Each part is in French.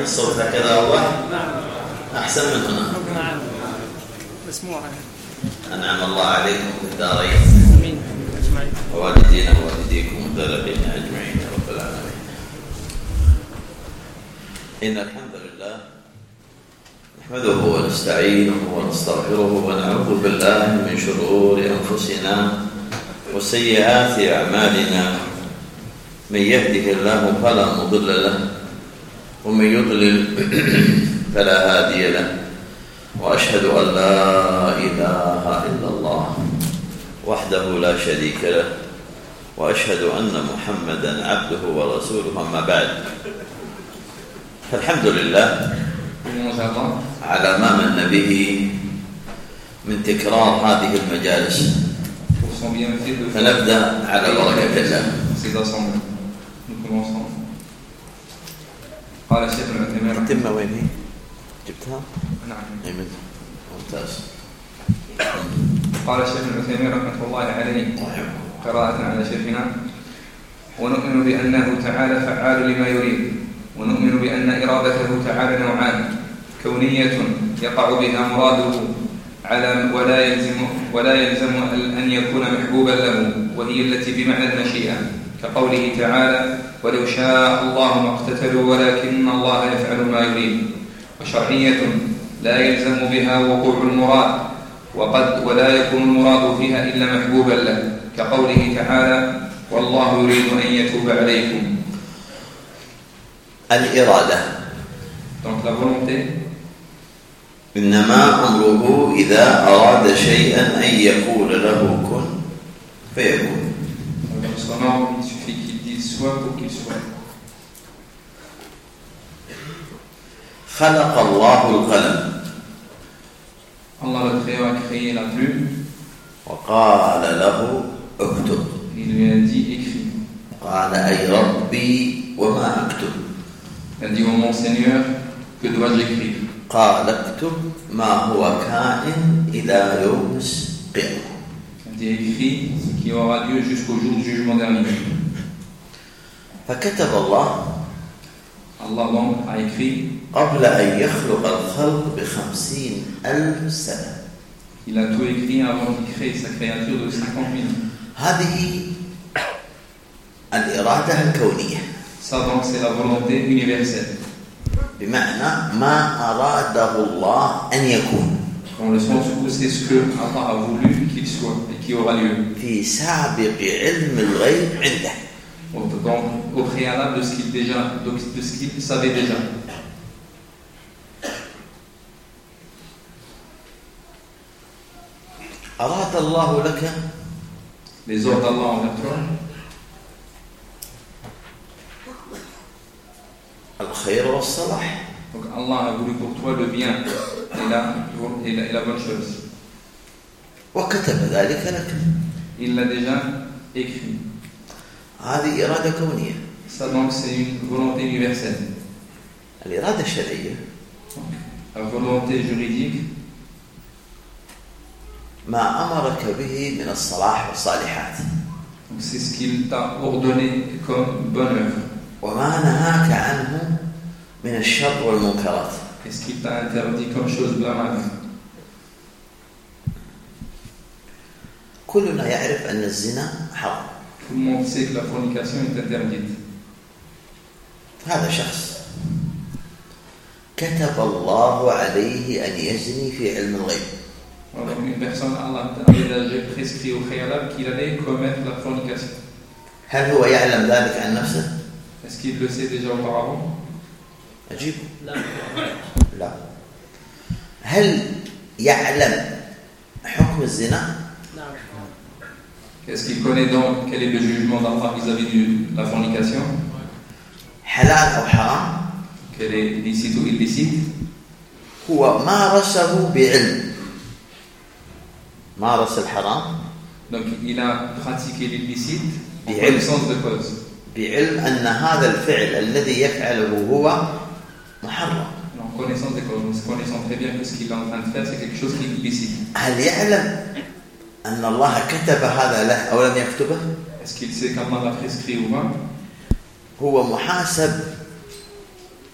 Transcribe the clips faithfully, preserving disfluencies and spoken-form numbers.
الصوت هكذا واضح؟ أحسن من هنا. نعم مسموع. أنعم الله عليكم في الدارين. آمين أجمعين. ووالدينا ووالديكم والدارين أجمعين يا رب العالمين. إن الحمد لله نحمده ونستعينه ونستغفره ونعوذ بالله من شرور أنفسنا وسيئات أعمالنا. من يهده الله فلا مضل له ومن يضلل فلا هادي له، وأشهد أن لا إله إلا الله وحده لا شريك له، وأشهد أن محمدا عبده ورسوله. أما بعد، فالحمد لله على ما من به من تكرار هذه المجالس، فنبدأ على بركة الله. قال الشيخ العثيمين التمة وين هي؟ جبتها؟ نعم أيمن ممتاز. قال الشيخ العثيمين رحمة الله عليه قراءة على شيخنا: ونؤمن بأنه تعالى فعال لما يريد، ونؤمن بأن إرادته تعالى نوعان: كونية يقع بها مراده على ولا يلزم ولا يلزم أن يكون محبوبا له، وهي التي بمعنى المشيئة، كقوله تعالى: ولو شاء الله ما اقتتلوا ولكن الله يفعل ما يريد. وشرعية لا يلزم بها وقوع المراد، وقد ولا يكون المراد فيها إلا محبوبا له، كقوله تعالى: والله يريد أن يتوب عليكم. الإرادة Donc la volonté إنما أمره إذا أراد شيئا أن يقول له كن فيكون. son ordre, il suffit qu'il dise soit pour qu'il soit. خلق الله القلم Allah le créateur a créé la plume. وقال له اكتب. Il lui a dit écris. قال أي ربي وما أكتب. Il a dit: ô mon Seigneur, que dois-je écrire? قال اكتب ما هو كائن إلى يوم القيامة. Il a dit écris ce qui aura lieu jusqu'au jour du jugement dernier. فكتب الله Allah donc a écrit قبل أن يخلق الخلق بخمسين ألف سنة. Il a tout écrit avant qu'il crée sa créature de cinquante mille ans. هذه الإرادة الكونية. Ça donc c'est la volonté universelle. بمعنى ما أراده الله أن يكون. Dans le sens où c'est ce que Allah a voulu qu'il soit et qui aura lieu. في سابق علم الغيب عنده. Donc au préalable de ce qu'il déjà, de ce qu'il savait déjà. أراد الله لك Les ordres d'Allah envers toi. الخير والصلاح. Donc Allah a voulu pour toi le bien et la, et la, et la bonne chose. وكتب ذلك لك. Il l'a déjà écrit. هذه إرادة كونية. Ça donc c'est une volonté universelle. الإرادة الشرعية Donc, la volonté juridique, ما أمرك به من الصلاح والصالحات. donc c'est ce qu'il t'a ordonné comme bonne œuvre. وما نهاك عنه من الشر والمنكرات. Et ce qu'il t'a interdit comme chose blâmable. كلنا يعرف أن الزنا حرام. Tout le monde sait que la fornication est interdite. هذا شخص كتب الله عليه أن يزني في علم الغيب. Alors, une personne, Allah a déjà prescrit au préalable qu'il allait commettre la fornication. هل هو يعلم ذلك عن نفسه؟ Est-ce qu'il le sait déjà auparavant? أجيب لا. لا. هل يعلم حكم الزنا؟ نعم. Est-ce qu'il connaît donc quel est le jugement d'Allah vis-à-vis de la fornication? حلال أو حرام؟ Qu'elle est licite ou illicite? هو مارسه بعلم. مارس الحرام. Donc il a pratiqué l'illicite en بعلم. connaissance de cause. بعلم أن هذا الفعل الذي يفعله هو محرم. En connaissance de cause, connaissant très bien que ce qu'il est en train de faire, c'est quelque chose qui est illicite. هل يعلم أن الله كتب هذا له أو لم يكتبه؟ Est-ce qu'il sait qu'Allah l'a prescrit ou pas? هو محاسب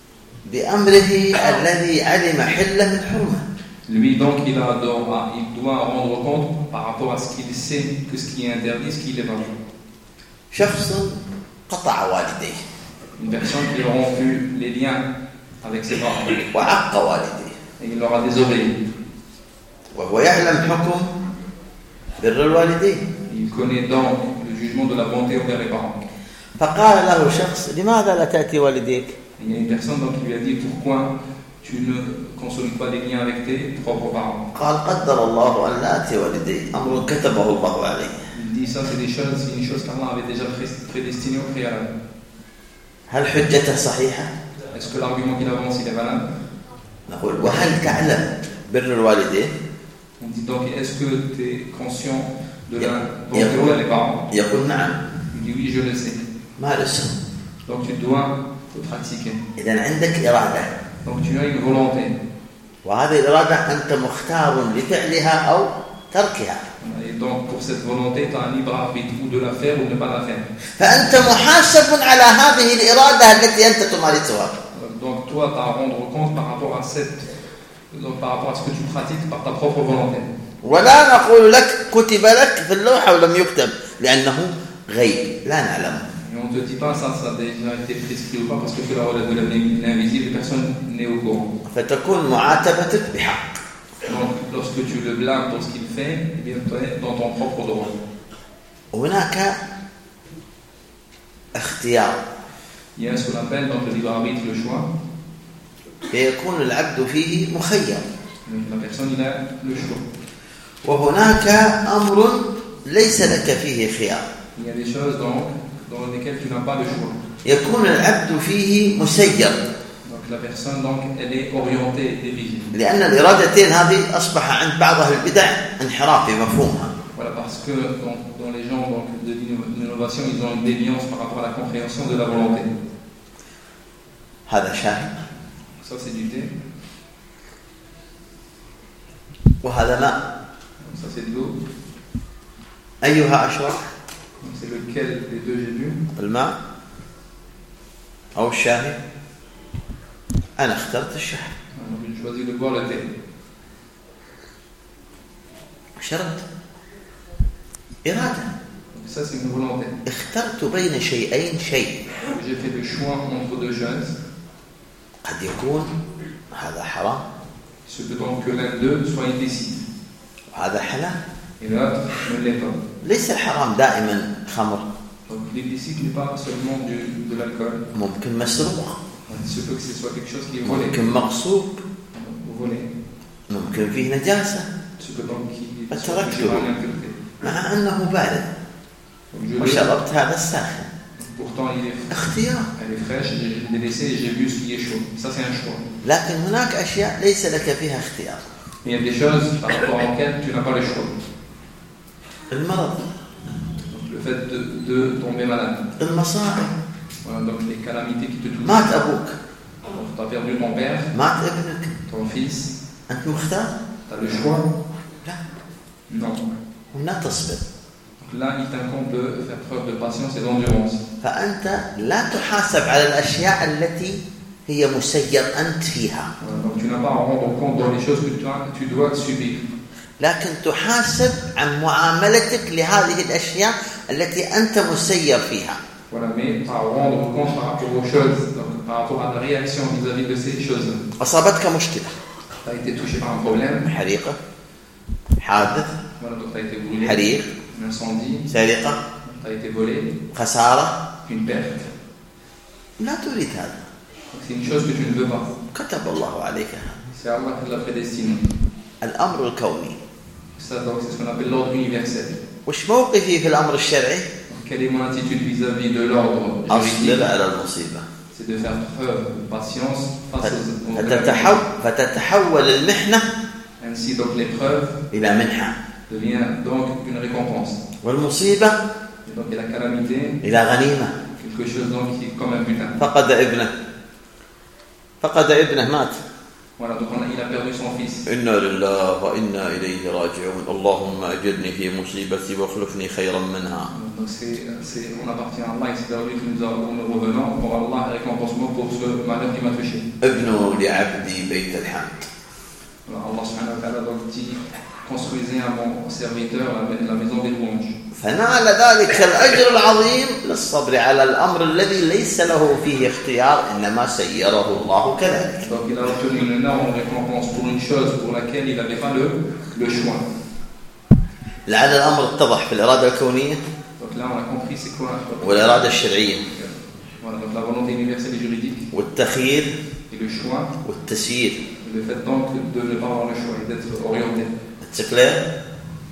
بأمره الذي علم حله من حرمه. Lui, donc, il, a, il doit rendre compte par rapport à ce qu'il sait, que ce qui est interdit, ce qui est pas. شخص قطع والديه. Une personne qui a rompu les liens avec ses parents. وعق والديه. Et il leur a désobéi. وهو يعلم حكم بر الوالدين. Il connaît donc le jugement de la bonté envers les parents. فقال له شخص لماذا لا تأتي والديك؟ Il y a une personne donc qui lui a dit pourquoi tu ne consolides pas des liens avec tes propres parents. قال قدر الله أن لا أتي والدي أمر كتبه الله عليه. Il dit ça c'est des choses, c'est une chose qu'Allah avait déjà prédestiné au préalable. هل حجته صحيحة؟ Est-ce que l'argument qu'il avance il est valable? نقول وهل تعلم بر الوالدين؟ On dit donc est-ce que tu es conscient de la bonté envers les parents? يقول نعم. Il dit oui je le sais. مارسه. Donc tu dois le pratiquer. إذن عندك إرادة. Donc tu as une volonté. وهذه الإرادة أنت مختار لفعلها أو تركها. Et donc pour cette volonté tu as un libre arbitre ou de la faire ou de ne pas la faire. فأنت محاسب على هذه الإرادة التي أنت تمارسها. Donc toi tu as à rendre compte par rapport à cette donc par rapport à ce que tu pratiques par ta propre volonté. ولا نقول لك كتب لك في اللوحة ولم يكتب لأنه غيب لا نعلمه. Et on ne te dit pas ça, ça a déjà été prescrit ou pas parce que cela relève de l'invisible, personne n'est au courant. فتكون معاتبتك بحق. Donc lorsque tu le blâmes pour ce qu'il fait, eh bien tu es dans ton propre droit. هناك اختيار. Il y a ce qu'on appelle donc le libre arbitre, le choix. فيكون العبد فيه مخير. Donc la personne il a le choix. وهناك أمر ليس لك فيه خيار. Il y a des choses donc dans lesquelles tu n'as pas le choix. يكون العبد فيه مسير. Donc la personne donc elle est orientée, dirigée. لأن الإرادتين هذه أصبح عند بعض أهل البدع انحراف في مفهومها. Voilà parce que donc, dans les gens donc de l'innovation ils ont une déviance par rapport à la compréhension de la volonté. هذا شاي. Ça c'est du thé. وهذا ماء. Ça c'est de l'eau. أيها أشرب؟ C'est lequel des deux j'ai bu? الماء أو الشاي؟ أنا اخترت الشاي. J'ai choisi de boire le thé. شربت. إرادة. Ça c'est une volonté. اخترت بين شيئين شيء. J'ai fait le choix entre deux choses. قد يكون هذا حرام. Ce que donc que l'un d'eux soit illicite. وهذا حلال. Et l'autre ne l'est pas. ليس الحرام دائما خمر. Donc l'illicite n'est pas seulement du, de l'alcool. ممكن مسروق. Il se peut que ce soit quelque chose qui est volé. ممكن مغصوب. Volé. ممكن فيه نجاسة. Ce que donc qui فتركته est مع أنه بارد. وشربت هذا الساخن. Pourtant il est اختيار. Elle est fraîche, je l'ai laissé et j'ai bu ce qui est chaud. Ça c'est un choix. لكن هناك أشياء ليس لك فيها اختيار. Il y a des choses par rapport auxquelles tu n'as pas le choix. المرض. Donc, le fait de, de tomber malade. المصائب. Voilà, donc les calamités qui te touchent. مات أبوك. Donc tu as perdu ton père. مات ابنك. Ton fils. أنت مختار. Tu as le choix. لا. Non. ولا تصبر. Donc là il t'incombe de faire preuve de patience et d'endurance. فأنت لا تحاسب على الأشياء التي هي مسير أنت فيها. Voilà, donc tu n'as pas à rendre compte dans les choses que tu, as, tu dois subir. لكن تحاسب عن معاملتك لهذه الأشياء التي أنت مسير فيها. Voilà, mais tu as à rendre compte par rapport aux choses, donc par rapport à la réaction vis-à-vis de ces choses. أصابتك مشكلة. Tu as été touché par un problème. حريقة. حادث. Voilà, donc tu as été brûlé. حريق. Un incendie. سرقة. Tu as été volé. خسارة. Une perte. لا تريد هذا. Donc, c'est une chose que tu ne veux pas. كتب الله عليك. C'est Allah qui l'a prédestiné. الأمر الكوني. Ça, donc, c'est ce qu'on appelle l'ordre universel. وش موقفي في الأمر الشرعي؟ Donc, quelle est mon attitude vis-à-vis de l'ordre أصبر juridique? على المصيبة. C'est de faire preuve de patience face aux, aux فتتحول, فتتحول المحنة Ainsi, donc, l'épreuve إلى منحة. devient donc une récompense. والمصيبة Et donc, et la calamité, إلى غنيمة. quelque chose donc qui est comme un butin. فقد ابنه. فقد ابنه مات. Voilà, donc on a, il a perdu son fils. إنا لله وإنا إليه راجعون اللهم أجرني في مصيبتي واخلفني خيرا منها. Donc c'est, c'est, on appartient à Allah et c'est vers lui que nous, avons, nous revenons pour Allah récompensement pour ce malheur qui m'a touché. ابنوا لعبدي بيت الحمد. Alors Allah subhanahu wa ta'ala donc dit construisez à mon serviteur la, la maison des louanges. فنال ذلك الأجر العظيم للصبر على الأمر الذي ليس له فيه اختيار إنما سيره الله كذلك. Donc il a obtenu une énorme récompense pour une chose pour laquelle il n'avait pas le, le choix. لعل الأمر اتضح في الإرادة الكونية. Donc là on a compris c'est quoi. والإرادة الشرعية. Voilà, donc la volonté universelle et juridique. والتخيير. Et le choix. والتسيير. Le fait donc de ne pas avoir le choix et d'être orienté. C'est clair؟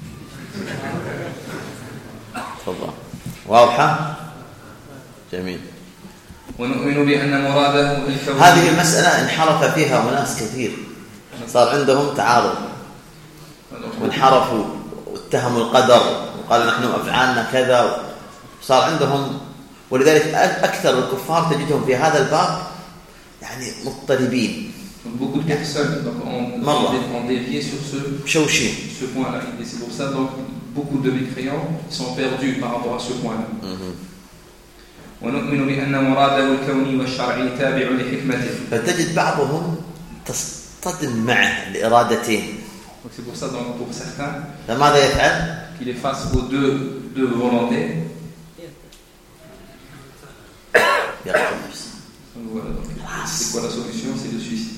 تفضل. واضحة؟ جميل. ونؤمن بأن مراده الكون. هذه المسألة انحرف فيها أناس كثير. صار عندهم تعارض. وانحرفوا واتهموا القدر وقالوا نحن أفعالنا كذا. صار عندهم ولذلك أكثر الكفار تجدهم في هذا الباب يعني مضطربين. Beaucoup de personnes donc, ont, ont dévié sur ce, ce point-là. Et c'est pour ça donc beaucoup de mécréants sont perdus par rapport à ce point-là. ونؤمن بأن مراده الكوني والشرعي تابع لحكمته. فتجد بعضهم تصطدم معه لإرادتين. Donc c'est pour ça donc pour certains. فماذا يفعل؟ qu'il est face aux deux deux volontés. يقتل نفسه. Voilà, donc, c'est quoi la solution? C'est le suicide.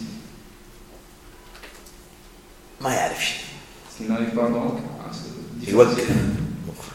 ما يعرف شيء. S'il n'arrive pas donc à se يوقف مخه.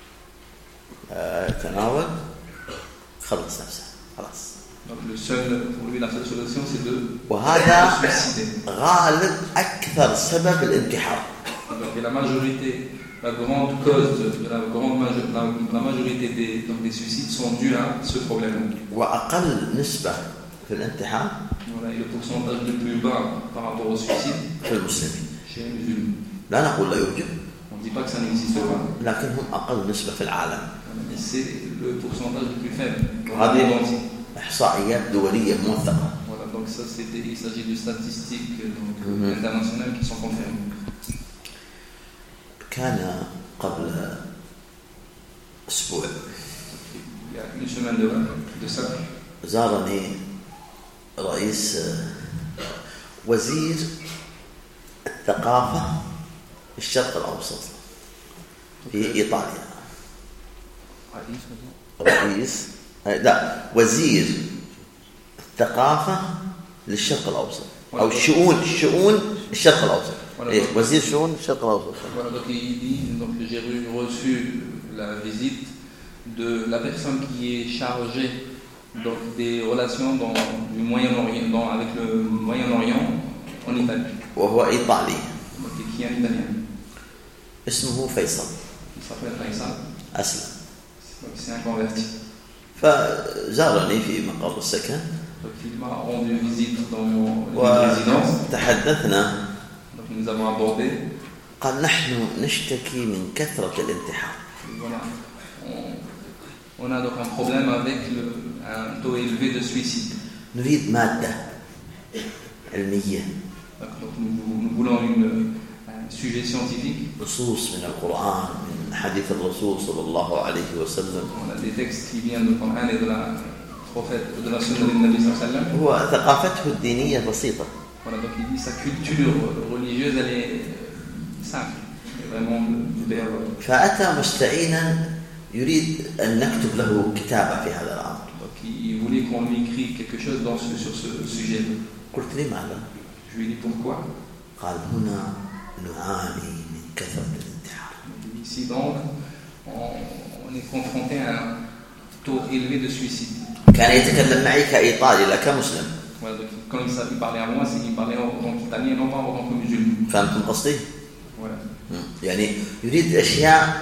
تناول خلص نفسه خلاص. Donc le seul pour lui la seule solution c'est de وهذا se suicider. غالب أكثر سبب الانتحار. Donc et la majorité, la grande cause de la grande la, la majorité des donc des suicides sont dus à ce problème. وأقل نسبة في الانتحار. Voilà, et le pourcentage le plus bas par rapport au suicide. في المسلمين. Chez les musulmans. لا نقول لا يوجد. On ne dit pas que ça n'existe pas. لكن هم أقل نسبة في العالم. Mais c'est le pourcentage le plus faible. هذه إحصائيات دولية موثقة. Voilà, donc ça c'était, il s'agit de statistiques donc, mm-hmm. internationales qui sont confirmées. كان قبل أسبوع. Il y a une semaine de, de ça. زارني رئيس وزير الثقافة في الشرق الأوسط في إيطاليا. رئيس لا وزير الثقافة للشرق الأوسط أو شؤون شؤون الشرق الأوسط. إيه وزير شؤون الشرق الأوسط. Voilà, donc il dit donc j'ai reçu la visite de la personne qui est chargée donc des relations dans, du Moyen-Orient dans, avec le Moyen-Orient en Italie. وهو إيطالي. Donc qui est un Italien. اسمه فيصل. Il s'appelle Faisal. أسلم. Donc c'est un converti. فزارني في مقر السكن. Donc il m'a rendu visite dans mon résidence. وتحدثنا. Donc nous avons abordé. قال نحن نشتكي من كثرة الانتحار. Voilà. On, on a donc un problème avec le, un taux élevé de suicide. نريد مادة علمية. Donc nous, nous voulons une, un sujet scientifique. نصوص من القرآن من حديث الرسول صلى الله عليه وسلم. On a des textes qui viennent du Coran et de la prophète de la sunna du Nabi sallallahu alayhi wa sallam. هو ثقافته الدينية بسيطة. Voilà, donc il dit sa culture religieuse elle est simple, vraiment claire. فأتى مستعينا يريد أن نكتب له كتابة في هذا الأمر. Donc il voulait qu'on lui écrive quelque chose dans ce, sur ce sujet. قلت لماذا؟ Je lui ai dit pourquoi. قال هنا نعاني من كثرة الانتحار. Ici donc on, on est confronté à un taux élevé de suicide. كان يتكلم معي كإيطالي لا كمسلم. Voilà, donc quand il s'est parlé à moi, c'est qu'il parlait en tant qu'italien, non pas en tant que musulman. فهمتم قصدي؟ Voilà. يعني يريد أشياء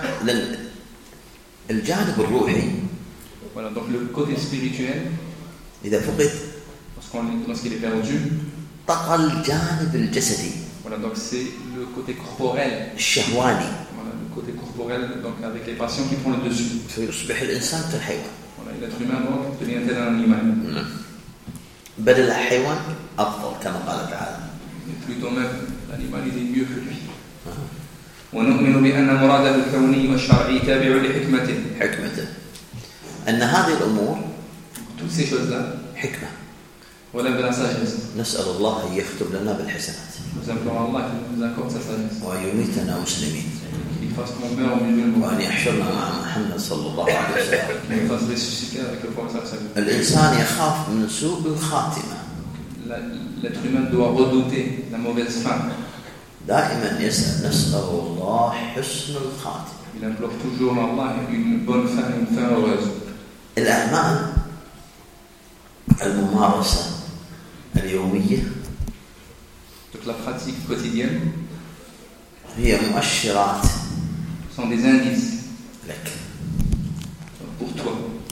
للجانب الروحي. Voilà, donc le côté spirituel. إذا فقد. Lorsqu'il est perdu. طغى الجانب الجسدي. Voilà, donc c'est le côté corporel. الشهواني. Voilà, le côté corporel, donc avec les passions qui prennent le dessus. فيصبح الإنسان كالحيوان. Voilà, l'être humain donc devient tel un animal. بل الحيوان أفضل كما قال تعالى. Et plutôt même, l'animal il est mieux que lui. ونؤمن بأن مراده الكوني والشرعي تابع لحكمته. حكمته. أن هذه الأمور toutes ces choses-là حكمة. ولا بلا sagesse. نسأل الله أن يكتب لنا بالحسنات. Nous implorons Allah qu'il nous accorde sa sagesse. ويميتنا مسلمين. Qu'il fasse qu'on meure musulman. وأن يحشرنا مع محمد صلى الله عليه وسلم. Qu'il fasse ressusciter avec le prophète sallallahu alayhi wa sallam. الإنسان يخاف من سوء الخاتمة. L'être humain doit redouter la mauvaise fin. دائما يسأل نسأل الله حسن الخاتمة. Il implore toujours Allah une bonne fin, une fin heureuse. الأعمال الممارسة اليومية Donc la pratique quotidienne هي مؤشرات sont des indices لك. pour toi.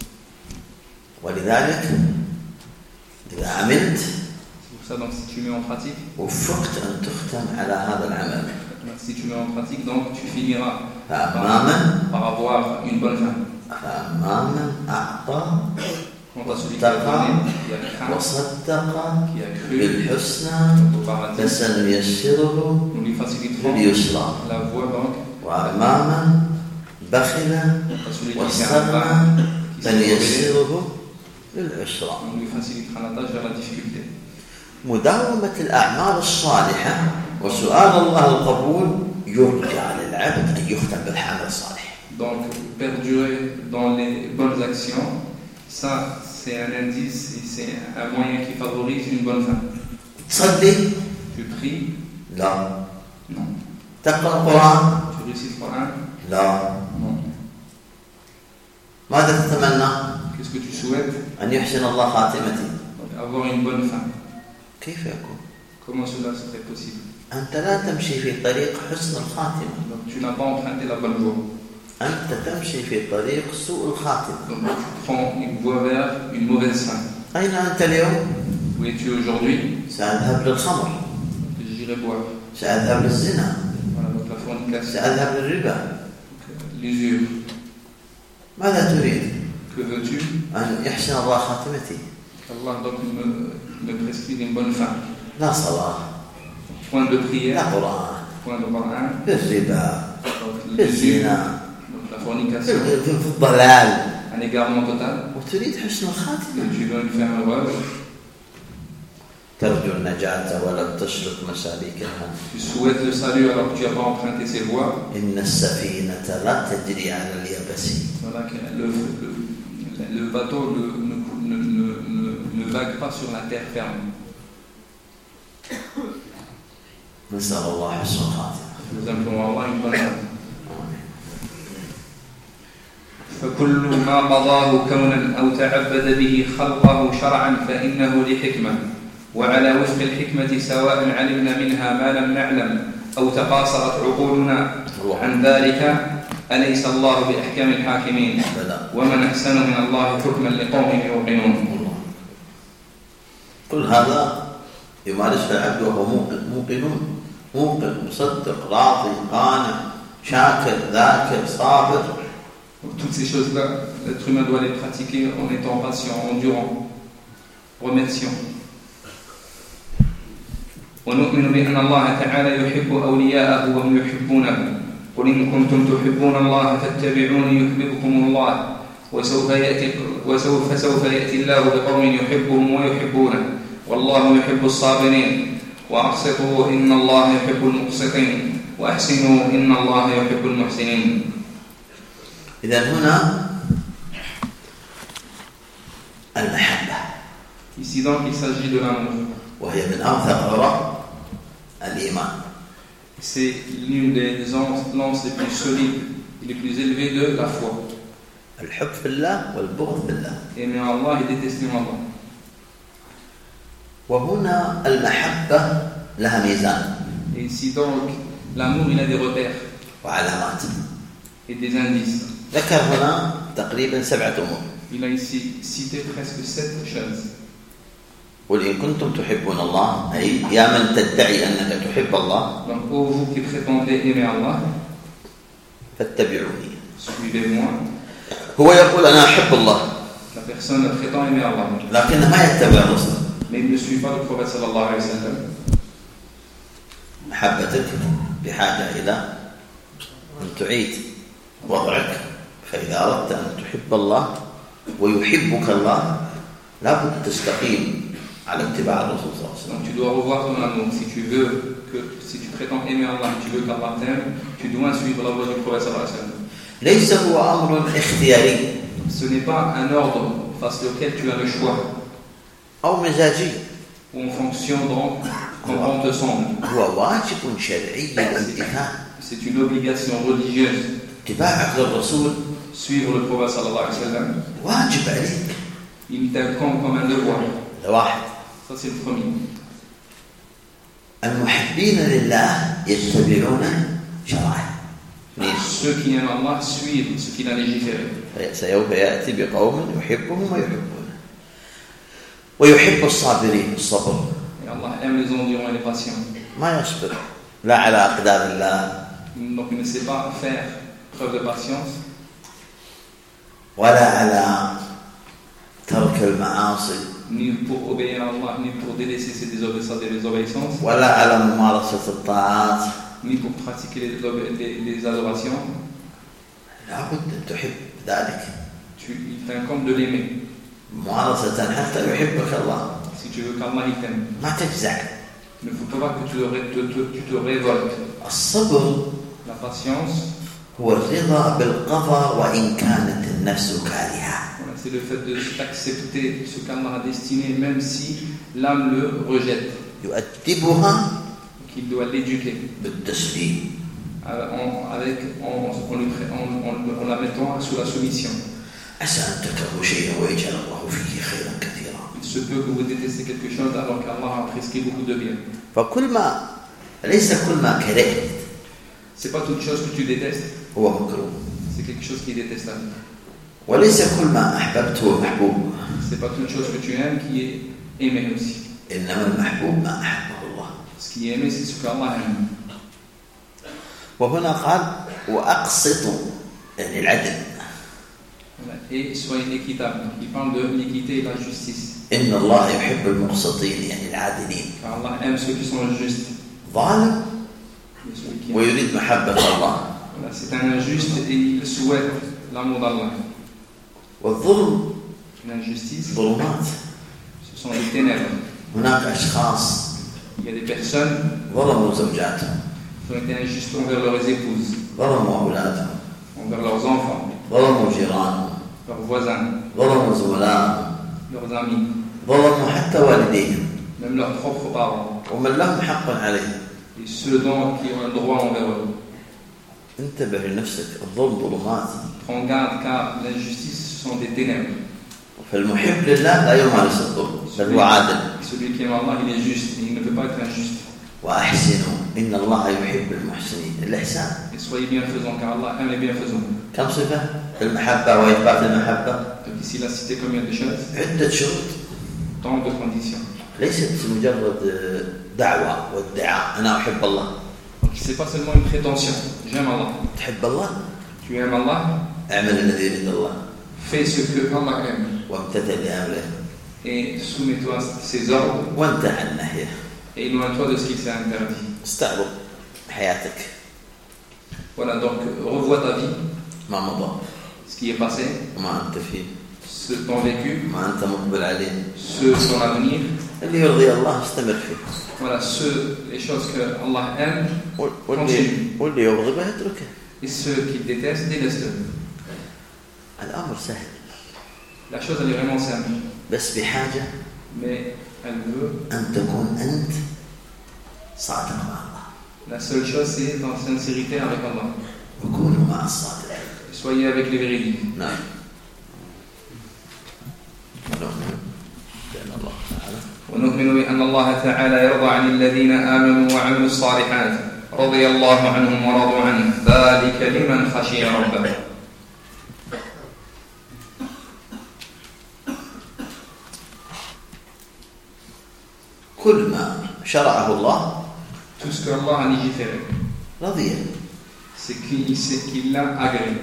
ولذلك إذا عملت C'est pour ça donc si tu mets en pratique, وفقت أن تختم على هذا العمل. si tu mets en pratique donc tu finiras فأماما par avoir une bonne fin. فأماما أعطى Quant à celui qui a donné, qui a craint, وصدق qui a cru بالحسنى au paradis, فسنيسره nous lui faciliterons لليسرى. la voie donc. وأماما بخل Quant à celui qui fait un واستغنى pas, qui s'est rebellé, فليسره للعسرى. on lui facilitera la tâche vers la difficulté. مداومة الأعمال الصالحة وسؤال الله القبول يرجع للعبد أن يختم بالعمل الصالح. Donc, perdurer dans les bonnes actions, ça, c'est un indice et c'est un moyen qui favorise une bonne fin. تصلي؟ Tu pries? لا. Non. تقرأ القرآن؟ Tu récites le Coran? لا. Non. ماذا تتمنى؟ Qu'est-ce que tu souhaites? أن يحسن الله خاتمتي. Donc, avoir une bonne fin. كيف يكون؟ Comment cela serait possible? أنت لا تمشي في طريق حسن الخاتمة. Donc, tu n'as pas emprunté la bonne voie. أنت تمشي في طريق سوء الخاتمة. Donc, tu prends une voie vers une mauvaise fin. أين أنت اليوم؟ Où es-tu aujourd'hui? سأذهب للخمر. J'irai boire. سأذهب للزنا. Voilà, donc la fornication. سأذهب للربا. L'usure. ماذا تريد؟ Que veux-tu? أن يحسن الله خاتمتي. Allah donc me, me prescrit une bonne fin. لا صلاة. Point de لا prière, قرآن. point de Coran, بالربا. donc بالزنا. donc la fornication, في الضلال. un égarement total, وتريد حسن الخاتمة. et tu veux une fin heureuse, ترجو النجاة ولم تسلك مسالكها. tu souhaites le salut alors que tu n'as pas emprunté ses voies. إن السفينة لا تجري على اليابس. Voilà que le, le, le bateau ne, ne, ne, ne, ne vague pas sur la terre ferme. نسأل الله حسن الخاتمة. Nous implorons Allah une bonne fin. فكل ما قضاه كونا أو تعبد به خلقه شرعا فإنه لحكمة وعلى وفق الحكمة سواء علمنا منها ما لم نعلم أو تقاصرت عقولنا عن ذلك أليس الله بأحكم الحاكمين ومن أحسن من الله حكما لقوم يوقنون. كل هذا يمارسه العبد وهو موقن موقن مصدق راضي قانع شاكر ذاكر صابر. Toutes ces choses-là, l'être humain doit les pratiquer en étant patient, endurant, remerciant. ونؤمن بأن الله تعالى يحب أولياءه وهم يحبونه قل إن كنتم تحبون الله فاتبعوني يحببكم الله وسوف يأتي وسوف فسوف يأتي الله بقوم يحبهم ويحبونه والله يحب الصابرين وأقسطوا إن الله يحب المقسطين وأحسنوا إن الله يحب المحسنين. إذا هنا المحبة. Ici donc il s'agit de l'amour. وهي من أوثق عرى الإيمان. C'est l'une des lances les plus solides et les plus élevées de la foi. الحب في الله والبغض في الله. Aimer Allah et détester Allah. وهنا المحبة لها ميزان. Et ici donc l'amour il a des repères وعلامات. et des indices. ذكر هنا تقريبا سبعة أمور. Il a ici cité presque sept choses. قل إن كنتم تحبون الله أي يا من تدعي أنك تحب الله. Donc pour vous qui prétendez aimer Allah, فاتبعوني. suivez-moi. هو يقول أنا أحب الله. La personne prétend aimer Allah. لكن ما يتبع الرسل. Mais il ne suit pas le prophète sallallahu alayhi wa sallam. محبتك بحاجة إلى أن تعيد وضعك. فإذا أردت أن تحب الله ويحبك الله لابد تستقيم على اتباع الرسول صلى الله عليه وسلم. Donc tu dois revoir ton amour. Si tu veux que, si tu prétends aimer Allah et tu veux qu'Allah t'aime, tu dois suivre la voie du prophète sallallahu alayhi wa sallam. ليس هو أمر اختياري. Ce n'est pas un ordre face auquel tu as le choix. أو مزاجي. Ou en fonction donc comment on te semble. هو واجب شرعي الامتثال. C'est une obligation religieuse. اتباعك للرسول. Suivre le prophète sallallahu alayhi wa sallam. واجب عليك. Il t'incombe comme un devoir. واحد. Ça c'est le premier. المحبين لله يتبعون شرعه. Ceux qui aiment Allah suivent ce qu'il a légiféré. سوف يأتي بقوم يحبهم ويحبونه ويحب الصابرين الصبر. Et Allah aime les endurants et les patients. ما يصبر لا على أقدار الله. Donc il ne sait pas faire preuve de patience. ولا على ترك المعاصي. Ni pour obéir à Allah, ni pour délaisser ses désobéissances. ولا على ممارسة الطاعات. Ni pour pratiquer les, les, les adorations. لابد أن تحب ذلك. Tu, il t'incombe de l'aimer. ممارسة حتى يحبك الله. Si tu veux qu'Allah il t'aime. ما تجزع. Il ne faut pas que tu te, te, tu te révoltes. الصبر. La patience. هو الرضا بالقضاء وإن كانت النفس كارهة. C'est le fait d'accepter ce qu'Allah a destiné, même si l'âme le rejette. يؤدبها. Qu'il doit l'éduquer. بالتسليم. En, avec, en, en, lui, en, en, en la mettant sous la soumission. عسى أن تكرهوا شيئا ويجعل الله فيه خيرا كثيرا. Il se peut que vous détestez quelque chose alors qu'Allah a prescrit beaucoup de bien. فكل ما ليس كل ما كرهت. C'est pas toute chose que tu détestes. هو مكروه. C'est quelque chose qui est détestable. وليس كل ما أحببت هو محبوب. C'est pas toute chose que tu aimes qui est aimé aussi. إنما المحبوب ما أحبه الله. Ce qui est aimé c'est ce qu'Allah aime. وهنا قال وأقسطوا يعني العدل. Et soyez équitable. Il parle de l'équité et la justice. إن الله يحب المقسطين يعني العادلين. Car Allah aime ceux qui sont justes. ظالم ويريد محبة الله. Voilà, c'est un injuste et il souhaite l'amour d'Allah. والظلم L'injustice, ظلمات. ce sont des ténèbres. هناك أشخاص Il y a des personnes ظلموا زوجاتهم. qui ont été injustes envers leurs épouses, ظلموا أولادهم. envers leurs enfants, ظلموا جيرانهم. leurs voisins, ظلموا زملائهم. leurs amis, ظلموا حتى والديهم. même leurs propres parents, ومن لهم حق عليهم. et ceux dont qui ont un droit envers eux. انتبه لنفسك الظلم ظلمات. Prends garde car l'injustice ce sont des ténèbres. فالمحب لله لا يمارس الظلم بل هو عادل. Celui qui aime Allah il est juste et il ne peut pas être injuste. وأحسنوا إن الله يحب المحسنين. الإحسان. Et soyez bienfaisants car Allah aime les bienfaisants. كم صفة؟ المحبة وإثبات المحبة. Donc ici il a cité combien de choses? عدة شروط. Tant de conditions. ليست مجرد دعوة وادعاء أنا أحب الله. C'est pas seulement une prétention. J'aime Allah. تحب الله؟ Tu aimes Allah? اعمل الذي يريد الله. Fais ce que Allah aime. وامتثل لأمره. Et soumets-toi à ses ordres. وانتهى عن نهيه. Et éloigne-toi de ce qu'il s'est interdit. استعرض حياتك. Voilà, donc revois ta vie. ما مضى. Ce qui est passé. وما أنت فيه. Ce ton vécu. ما أنت مقبل عليه. Ce ton avenir. اللي يرضي الله استمر فيه. Voilà, ceux, les choses que Allah aime. واللي واللي يغضبه اتركه. Et ceux qui détestent, délaisse-le. الأمر سهل. La chose elle est vraiment simple. بس بحاجة. Mais elle veut. أن تكون أنت صادق مع الله. La seule chose c'est dans sincérité avec Allah. وكونوا مع الصادقين. Soyez avec les véridiques. نعم. ونؤمن بأن الله تعالى. ونؤمن بأن الله تعالى يرضى عن الذين آمنوا وعملوا الصالحات رضي الله عنهم ورضوا عنه ذلك لمن خشي ربه. كل ما شرعه الله tout ce que Allah a légiféré رضي c'est qu'il, c'est qu'il l'a agréé.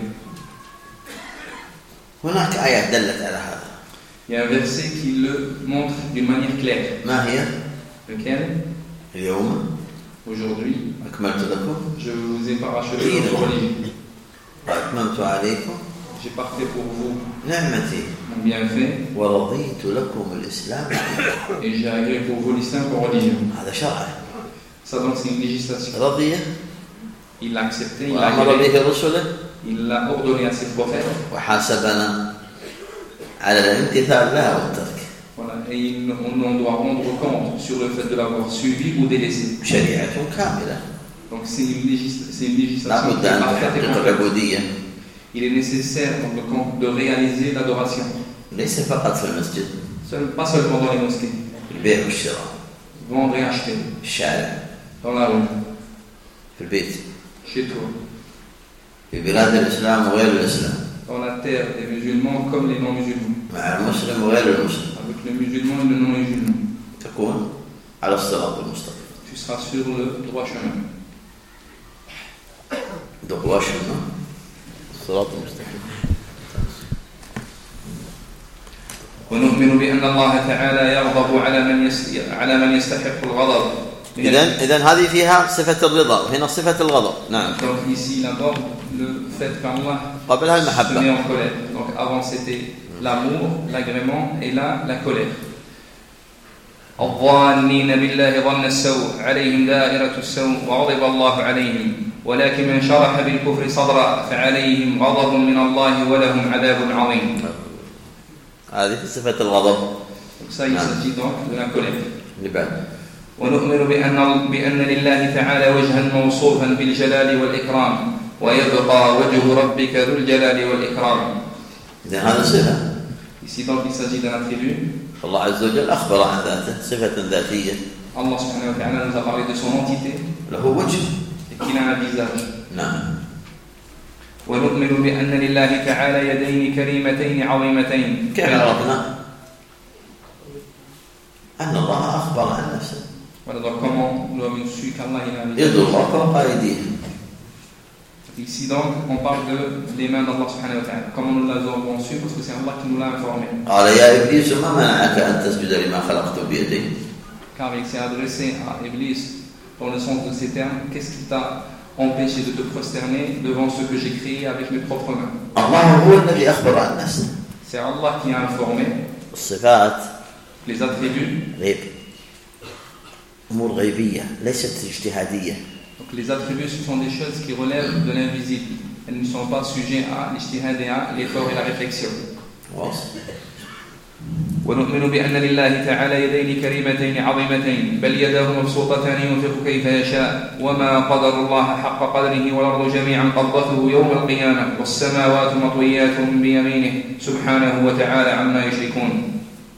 هناك آيات دلت على هذا. Il y a un verset qui le montre d'une manière claire. ما هي؟ Lequel? اليوم Aujourd'hui, أكملت لكم je vous ai parachevé votre religion. وأتممت عليكم J'ai parfait pour vous نعمتي mon bienfait ورضيت لكم الإسلام دينا. et j'ai agréé pour vous l'islam comme religion. هذا شرع Ça donc c'est une législation. رضي Il l'a accepté, il l'a وأمر agréé, به رسله il l'a ordonné à ses prophètes. وحاسبنا على الامتثال لها والترك. Voilà. Et il, on, on doit rendre compte sur le fait de l'avoir suivi ou délaissé. شريعة كاملة Donc c'est une, légis, c'est une législation لابد qui est أن parfaite et تحقق complète. العبودية Il est nécessaire donc, de, com- de réaliser l'adoration. ليس فقط في المسجد Seul, pas seulement dans les mosquées. في البيع والشراء Vendre et acheter. في الشارع Dans la rue. في البيت Chez toi. في بلاد الإسلام وغير الإسلام Dans la terre des musulmans comme les non-musulmans. مع المسلم وغير المسلم Avec le musulman et le non-musulman. تكون على الصراط المستقيم. Tu seras sur le droit chemin. Donc واشنا الصراط المستقيم. ونؤمن بأن الله تعالى يغضب على من يس... على من يستحق الغضب. إذن إذن هذه فيها صفة الرضا وهنا صفة الغضب. نعم. Donc ici il aborde le fait qu'Allah قبلها se met المحبة. en colère. Donc avant c'était l'amour, l'agrément et là la colère. الظانين بالله ظن السوء عليهم دائرة السوء وغضب الله عليهم ولكن من شرح بالكفر صدرا فعليهم غضب من الله ولهم عذاب عظيم. هذه صفة الغضب. Donc ça il s'agit donc de la colère. اللي بعد. ونؤمن بأن بأن لله تعالى وجها موصوفا بالجلال والإكرام ويبقى وجه ربك ذو الجلال والإكرام. إذن هذا صفة. Ici donc il s'agit d'un attribut. الله عز وجل أخبر عن ذاته صفة ذاتية. Allah subhanahu wa ta'ala nous a parlé de son entité له وجه. et qu'il a un visage. نعم. ونؤمن بأن لله تعالى يدين كريمتين عظيمتين. كيف عرفنا أن الله أخبر عن نفسه؟ Voilà donc comment nous avons su qu'Allah il a un يد visage. الله فوق أيديهم. Ici donc on parle de les mains d'Allah subhanahu wa ta'ala. Comment nous l'avons su? Parce que c'est Allah qui nous l'a informé. قال يا إبليس ما منعك أن تسجد لما خلقت بيدي؟ Car il s'est adressé à Iblis dans le sens de ces termes. Qu'est-ce qui t'a empêché de te prosterner devant ce que j'ai créé avec mes propres mains? الله هو الذي أخبر عن نفسه. C'est Allah qui a informé الصفات les attributs. غيب. أمور غيبية ليست اجتهادية. Donc les attributs ce sont des choses qui relèvent de l'invisible. Elles ne sont pas sujets à l'ijtihad et à l'effort et la réflexion. واضح. ونؤمن بأن لله تعالى يدين كريمتين عظيمتين بل يداه مبسوطتان ينفق كيف يشاء وما قدر الله حق قدره والأرض جميعا قبضته يوم القيامة والسماوات مطويات بيمينه سبحانه وتعالى عما يشركون.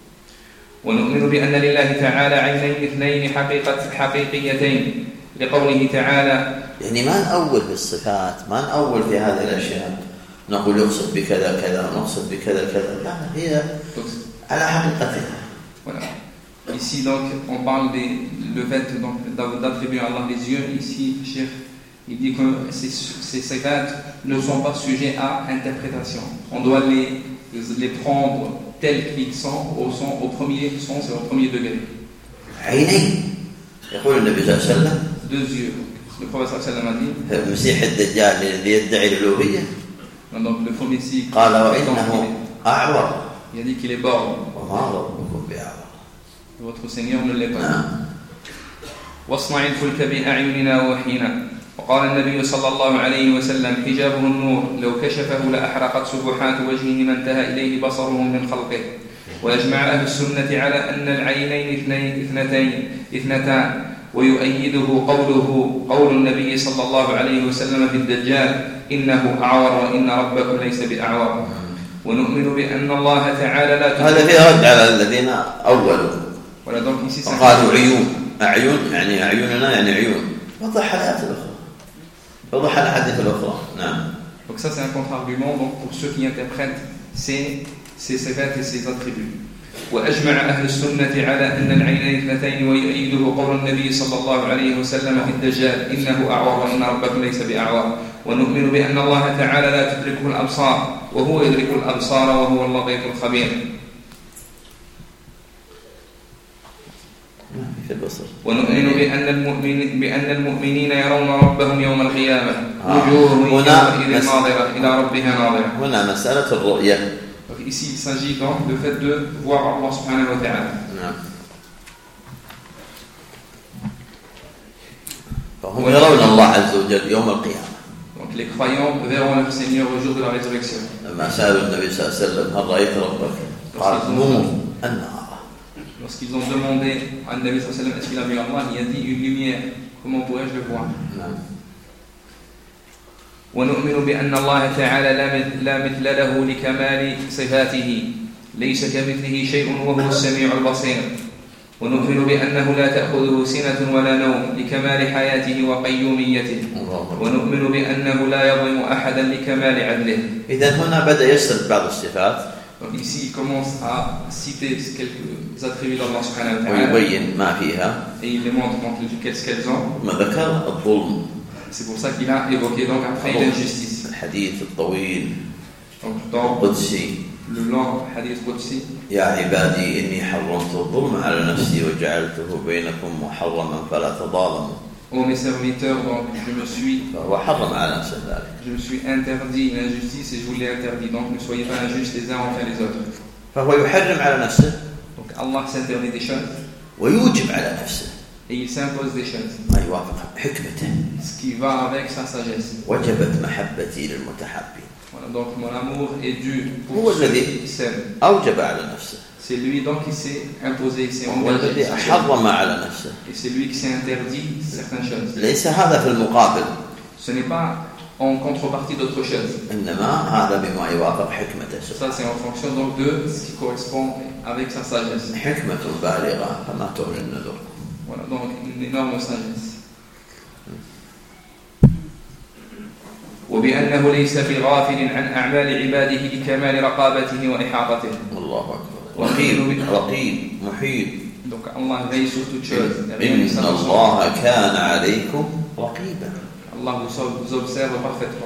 ونؤمن بأن لله تعالى عينين اثنين حقيقة حقيقيتين لقوله تعالى. يعني ما نأول في الصفات ما نأول في هذه الأشياء نقول يقصد بكذا كذا ونقصد بكذا كذا لا هي على حقيقتها. Voilà. Ici donc on parle des, le fait donc d'attribuer à Allah les yeux. Ici Cheikh il dit que ces, ces sifat ne sont pas sujets à interprétation. On doit les, les prendre tels qu'ils sont au, son, au premier sens et au premier degré. عينين يقول النبي صلى الله عليه وسلم. Deux yeux. Le prophète sallallahu alayhi wa sallam a dit. المسيح الدجال الذي يدعي الألوهية. Donc le faux messie. قال وإنه أعور. Il a dit qu'il est borgne. وما ربكم بأعور. Votre Seigneur ne l'est pas. واصنع الفلك بأعيننا ووحينا. وقال النبي صلى الله عليه وسلم حجابه النور لو كشفه لأحرقت سبحات وجهه ما انتهى إليه بصره من خلقه. ويجمع أهل السنة على أن العينين اثنين اثنتين اثنتان ويؤيده قوله قول النبي صلى الله عليه وسلم في الدجال إنه أعور وإن ربكم ليس بأعور. ونؤمن بأن الله تعالى لا. هذا فيه رد على الذين أولوا. Voilà donc ici ça. وقالوا عيون أعين يعني أعيننا يعني عيون. وضح الآيات الأخرى. وضح الأحاديث الأخرى. نعم. Donc ça c'est un contre-argument donc pour ceux qui interprètent ces ces sifat et ces attributs. وأجمع أهل السنة على أن العينين اثنتين ويؤيده قول النبي صلى الله عليه وسلم في الدجال إنه أعور وإن ربكم ليس بأعور. ونؤمن بأن الله تعالى لا تدركه الأبصار وهو يدرك الأبصار وهو اللطيف الخبير. في البصر. ونؤمن بأن المؤمن بأن المؤمنين يرون ربهم يوم القيامة آه. وجوه هنا يومئذ مس- ناظرة إلى ربها ناظرة. هنا مسألة الرؤية. Donc ici il s'agit donc du fait de voir Allah subhanahu wa ta'ala. نعم. فهم يرون الله عز وجل يوم القيامة. Donc les croyants verront leur Seigneur au jour de la résurrection. لما سألوا النبي صلى الله عليه وسلم هل رأيت ربك؟ قال نور النار. Lorsqu'ils ont demandé à Nabi sallallahu alayhi wa sallam est-ce qu'il a vu Allah, il a dit une lumière. Comment pourrais-je le voir? نعم. ونؤمن بأن الله تعالى لا مثل له لكمال صفاته ليس كمثله شيء وهو السميع البصير. ونؤمن بأنه لا تأخذه سنة ولا نوم لكمال حياته وقيوميته. ونؤمن بأنه لا يظلم أحدا لكمال عدله. إذا هنا بدأ يسرد بعض الصفات. Donc ici il commence à citer quelques attributs d'Allah subhanahu wa ta'ala. ويبين ما فيها. Et il les montre donc qu'est-ce qu'elles ont. ما ذكر الظلم. C'est pour ça qu'il a évoqué donc après l'injustice. الحديث الطويل. Donc dans القدسي. le long hadith Qudsi. يا عبادي إني حرمت الظلم على نفسي وجعلته بينكم محرما فلا تظالموا. Ô mes serviteurs, donc je me suis فهو حرم على نفسه ذلك. je me suis interdit l'injustice et je vous l'ai interdit. Donc ne soyez pas injustes les uns envers les autres. فهو يحرم على نفسه. Donc Allah s'interdit des choses. ويوجب على نفسه. Et il s'impose des choses. ما يوافق حكمته. Ce qui va avec sa sagesse. وجبت محبتي للمتحابين. Voilà, donc mon amour est dû هو pour ceux الذي qui s'aiment. أوجب على نفسه. C'est lui donc qui s'est imposé, qui s'est هو engagé. الذي حرم على نفسه. Et c'est lui qui s'est interdit certaines choses. ليس هذا في المقابل. Ce n'est pas en contrepartie d'autre chose. إنما هذا بما يوافق حكمته. Ça c'est en fonction donc de ce qui correspond avec sa sagesse. حكمة بالغة فما تغني النذر. Voilà donc une énorme sagesse. وبأنه ليس بغافل عن أعمال عباده لكمال رقابته وإحاطته. الله أكبر. رقيب رقيب محيط. Donc Allah veille sur toutes choses. إن الله كان عليكم رقيبا. Allah vous observe parfaitement.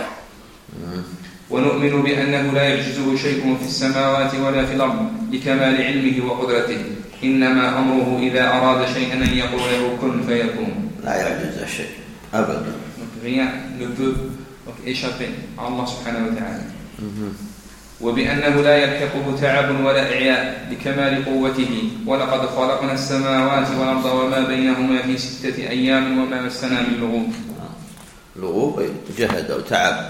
ونؤمن بأنه لا يعجزه شيء في السماوات ولا في الأرض لكمال علمه وقدرته. إنما أمره إذا أراد شيئا أن يقول له كن فيكون. لا يعجز شيء أبدا. Donc rien ne peut donc échapper à Allah subhanahu wa ta'ala. وبأنه لا يلحقه تعب ولا إعياء لكمال قوته. ولقد خلقنا السماوات والأرض وما بينهما في ستة أيام وما مسنا من لغوب. لغوب جهد أو تعب.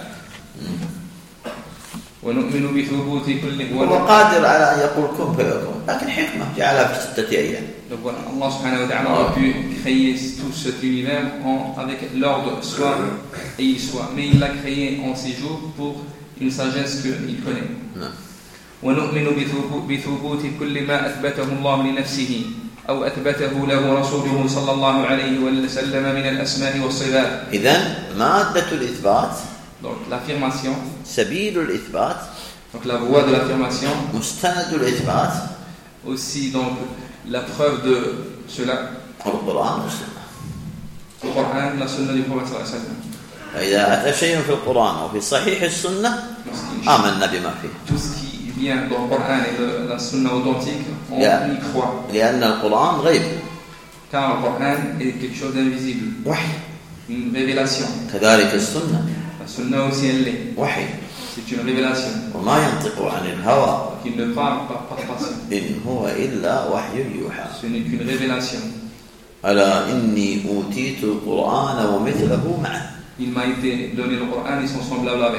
ونؤمن بثبوت كل هو قادر على أن يقول كن فيكون لكن حكمة جعلها في ستة أيام. Donc voilà, Allah subhanahu wa ta'ala aurait pu créer tout cet univers en, avec l'ordre soit et il soit, mais il l'a créé en six jours pour une sagesse qu'il connaît. ونؤمن بثبوت كل ما أثبته الله لنفسه أو أثبته له رسوله صلى الله عليه وسلم من الأسماء والصفات. إذن مادة الإثبات. Donc l'affirmation. سبيل الإثبات. Donc la voie de l'affirmation. مستند الإثبات. Aussi donc la preuve de cela. القرآن والسنة. Le Coran, la sunna du prophète sallallahu alayhi wa sallam. فإذا أتى شيء في القرآن وفي صحيح السنة آمنا بما فيه. Tout ce qui vient dans le Coran et de la sunna authentique, on y croit. لأن القرآن غيب. Car le Coran est quelque chose d'invisible. وحي. Une révélation. كذلك السنة. La sunna aussi elle l'est. وحي. C'est une révélation. وما ينطق عن الهوى. Qu'il ne parle pas par passion. إن هو إلا وحي يوحى. Ce n'est qu'une révélation. ألا إني أوتيت القرآن ومثله معه. Il m'a été donné le Coran et son semblable avec.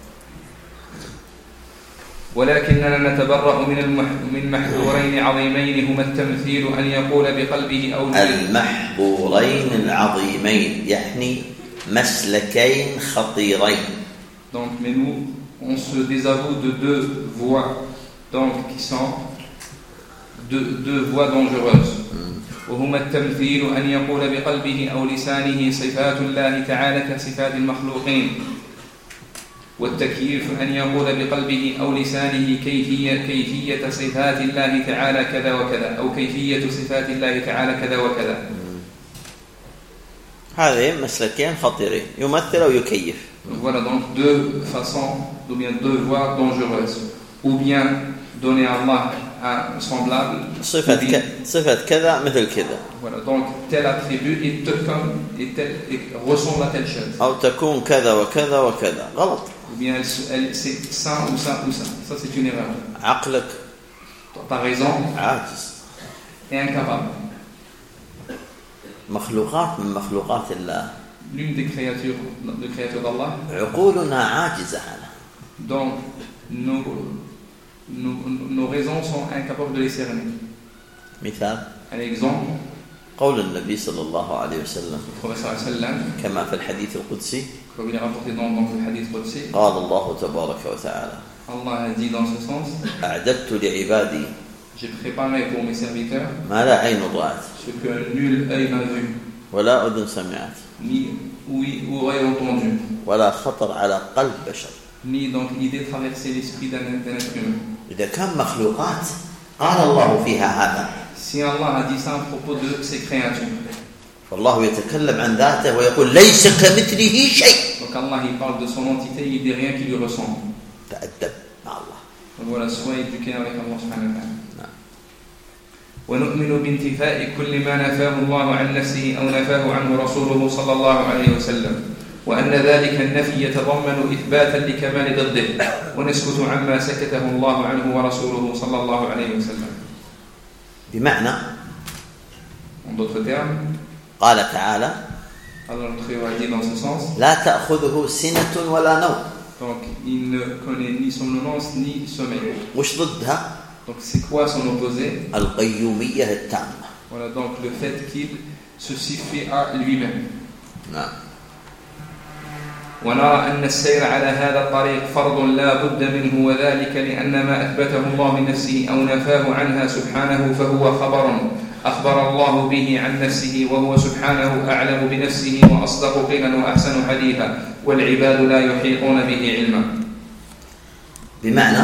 ولكننا نتبرأ من من محظورين عظيمين هما التمثيل أن يقول بقلبه أو المحظورين العظيمين يعني مسلكين خطيرين. Donc mais nous on se désavoue de deux voies donc qui sont deux, deux voies dangereuses. وهما التمثيل أن يقول بقلبه أو لسانه صفات الله تعالى كصفات المخلوقين. والتكييف أن يقول بقلبه أو لسانه كيفية كيفية صفات الله تعالى كذا وكذا أو كيفية صفات الله تعالى كذا وكذا. هذه مسلكين خطيرين يمثل أو يكيف. Voilà donc deux façons ou bien deux voies dangereuses. Ou bien donner à Allah un semblable. صفة ك... صفة كذا مثل كذا. Voilà, donc tel attribut est tel comme et tel et ressemble à telle chose. أو تكون كذا وكذا وكذا. غلط. Ou bien elle, elle, c'est ça ou ça ou ça. Ça c'est une erreur. عقلك Ta raison عاجز. est incapable. مخلوقات من مخلوقات الله. L'une des créatures, des créatures d'Allah. عقولنا عاجزة عنها. Donc nos, nos, nos raisons sont incapables de les cerner. مثال. Un exemple. قول النبي صلى الله عليه وسلم كما في الحديث القدسي قال الله تبارك وتعالى أعددت لعبادي ما لا عين رأت ولا أذن سمعت ولا خطر على قلب بشر. إذا كان مخلوقات قال الله فيها هذا. Si Allah a dit ça à propos de ses créatures. فالله يتكلم عن ذاته ويقول ليس كمثله شيء. Donc Allah il parle de son entité, il dit rien qui lui ressemble. تأدب مع الله. Donc voilà, sois éduqué avec Allah subhanahu wa ta'ala. ونؤمن بانتفاء كل ما نفاه الله عن نفسه أو نفاه عنه رسوله صلى الله عليه وسلم وأن ذلك النفي يتضمن إثباتا لكمال ضده ونسكت عما سكته الله عنه ورسوله صلى الله عليه وسلم. بمعنى en d'autres termes قال تعالى Allah a dit dans ce sens لا تأخذه سنة ولا نوم. donc il ne connaît ni somnolence ni sommeil. وش ضدها؟ donc c'est quoi son opposé? القيومية التامة. voilà donc le fait qu'il se suffit à lui-même. نعم. ونرى أن السير على هذا الطريق فرض لا بد منه وذلك لأن ما أثبته الله من نفسه أو نفاه عنها سبحانه فهو خبر أخبر الله به عن نفسه وهو سبحانه أعلم بنفسه وأصدق قيلا وأحسن حديثا والعباد لا يحيطون به علما. بمعنى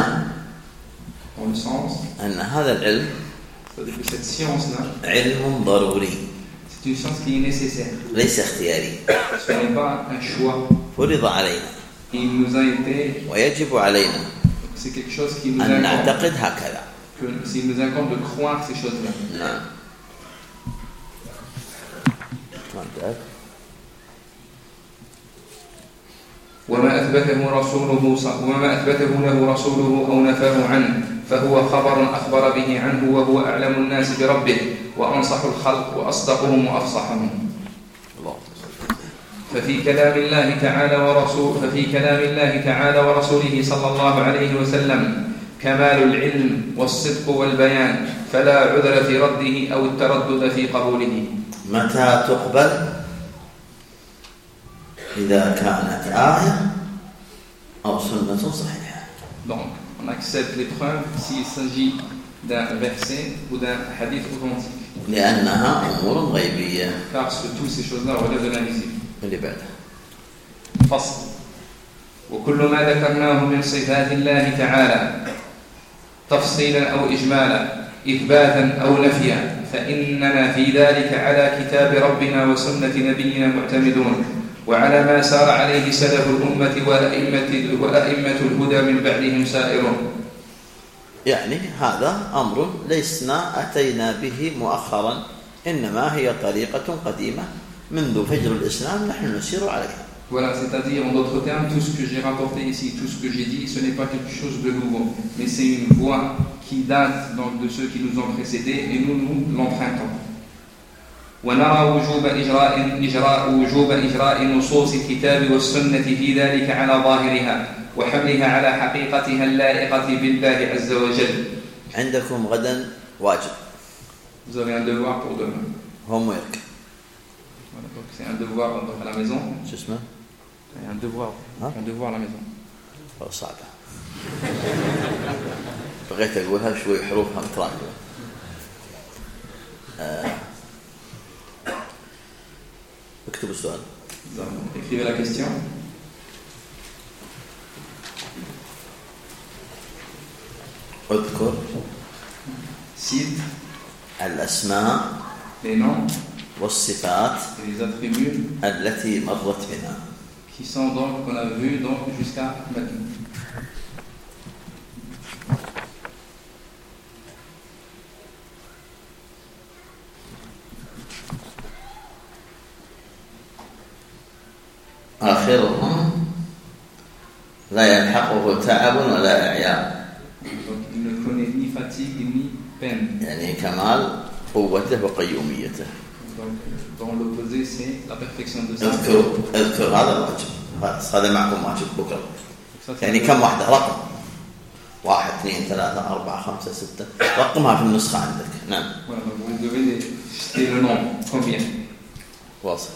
أن هذا العلم علم ضروري. C'est une science qui est nécessaire. ليس اختياري. Ce n'est pas un choix. فرض علينا. Il nous a été. ويجب علينا. C'est quelque chose qui nous أن نعتقد هكذا. Que s'il nous incombe de croire ces choses-là. نعم. وما أثبته رسوله وما أثبته له رسوله أو نفاه عنه فهو خبر أخبر به عنه وهو أعلم الناس بربه وأنصح الخلق وأصدقهم وأفصحهم. ففي كلام الله تعالى ورسول ففي كلام الله تعالى ورسوله صلى الله عليه وسلم كمال العلم والصدق والبيان فلا عذر في رده أو التردد في قبوله. متى تقبل؟ إذا كانت آية أو سنة صحيحة. Donc, on accepte l'épreuve s'il s'agit d'un verset ou d'un hadith authentique. لأنها أمور غيبية. Parce que toutes ces choses-là relèvent de l'invisible. اللي بعده. فصل. وكل ما ذكرناه من صفات الله تعالى تفصيلا أو إجمالا إثباتا أو نفيا فإننا في ذلك على كتاب ربنا وسنة نبينا معتمدون وعلى ما سار عليه سلف الأمة وأئمة وأئمة الهدى من بعدهم سائرون. يعني هذا أمر لسنا أتينا به مؤخرا إنما هي طريقة قديمة منذ فجر الإسلام نحن نسير عليها. Voilà, c'est-à-dire en d'autres termes, tout ce que j'ai rapporté ici, tout ce que j'ai dit, ce n'est pas quelque chose de nouveau, mais c'est une voie qui date donc de ceux qui nous ont précédés et nous nous l'empruntons. ونرى وجوب إجراء إجراء وجوب إجراء نصوص الكتاب والسنة في ذلك على ظاهرها وحملها على حقيقتها اللائقة بالله عز وجل. عندكم غدا واجب. Vous avez un devoir pour demain. Homework. Voilà, donc c'est un devoir à la maison. شو اسمه؟ un devoir. ها؟ un devoir à la maison. أو صعبة. بغيت أقولها شوي حروفها متراكمة. اكتب السؤال. Écrivez la question. اذكر. Cite. الأسماء. Les noms. والصفات. Et les attributs. التي مرت بنا. Qui sont donc qu'on a vu donc jusqu'à maintenant. لا يلحقه تعب ولا إعياء. Donc il ne connaît ni fatigue ni peine. يعني كمال قوته وقيوميته. Donc dans l'opposé c'est la perfection de sa. اذكر اذكر هذا واجب، هذا معكم واجب بكرة. يعني كم واحدة رقم؟ واحد اثنين ثلاثة أربعة خمسة ستة، رقمها في النسخة عندك. نعم. Voilà, donc vous devez citer le nombre. Combien? واصل.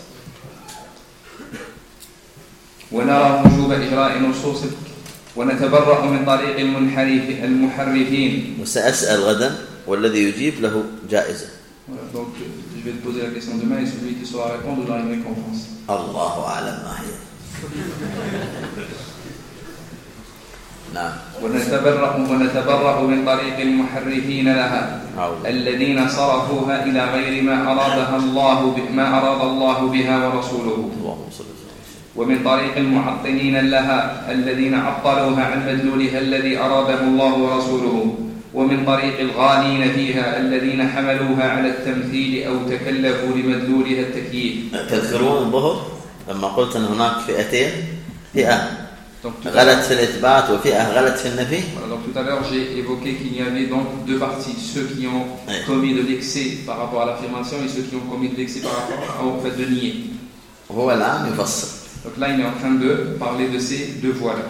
ونرى وجوب إجراء نصوص ونتبرأ من طريق المنحرف المحرفين. وسأسأل غدا والذي يجيب له جائزة. Voilà, donc je vais te poser la question demain et celui qui saura répondre aura une récompense. الله أعلم ما هي. نعم. ونتبرأ ونتبرأ من طريق المحرفين لها الذين صرفوها إلى غير ما أرادها الله ما أراد الله بها ورسوله. اللهم صل وسلم. ومن طريق المعطلين لها الذين عطلوها عن مدلولها الذي أراده الله ورسوله. ومن طريق الغالين فيها الذين حملوها على التمثيل أو تكلفوا لمدلولها التكييف. تذكرون الظهر لما قلت أن هناك فئتين، فئة غلط في الإثبات وفئة غلط في النفي. Voilà, donc tout à l'heure j'ai évoqué qu'il y avait donc deux parties, ceux qui ont oui. commis de l'excès par rapport à l'affirmation et ceux qui ont commis de l'excès par rapport au fait de nier. هو الآن يفصل. Donc là il est en train de parler de ces deux voies-là.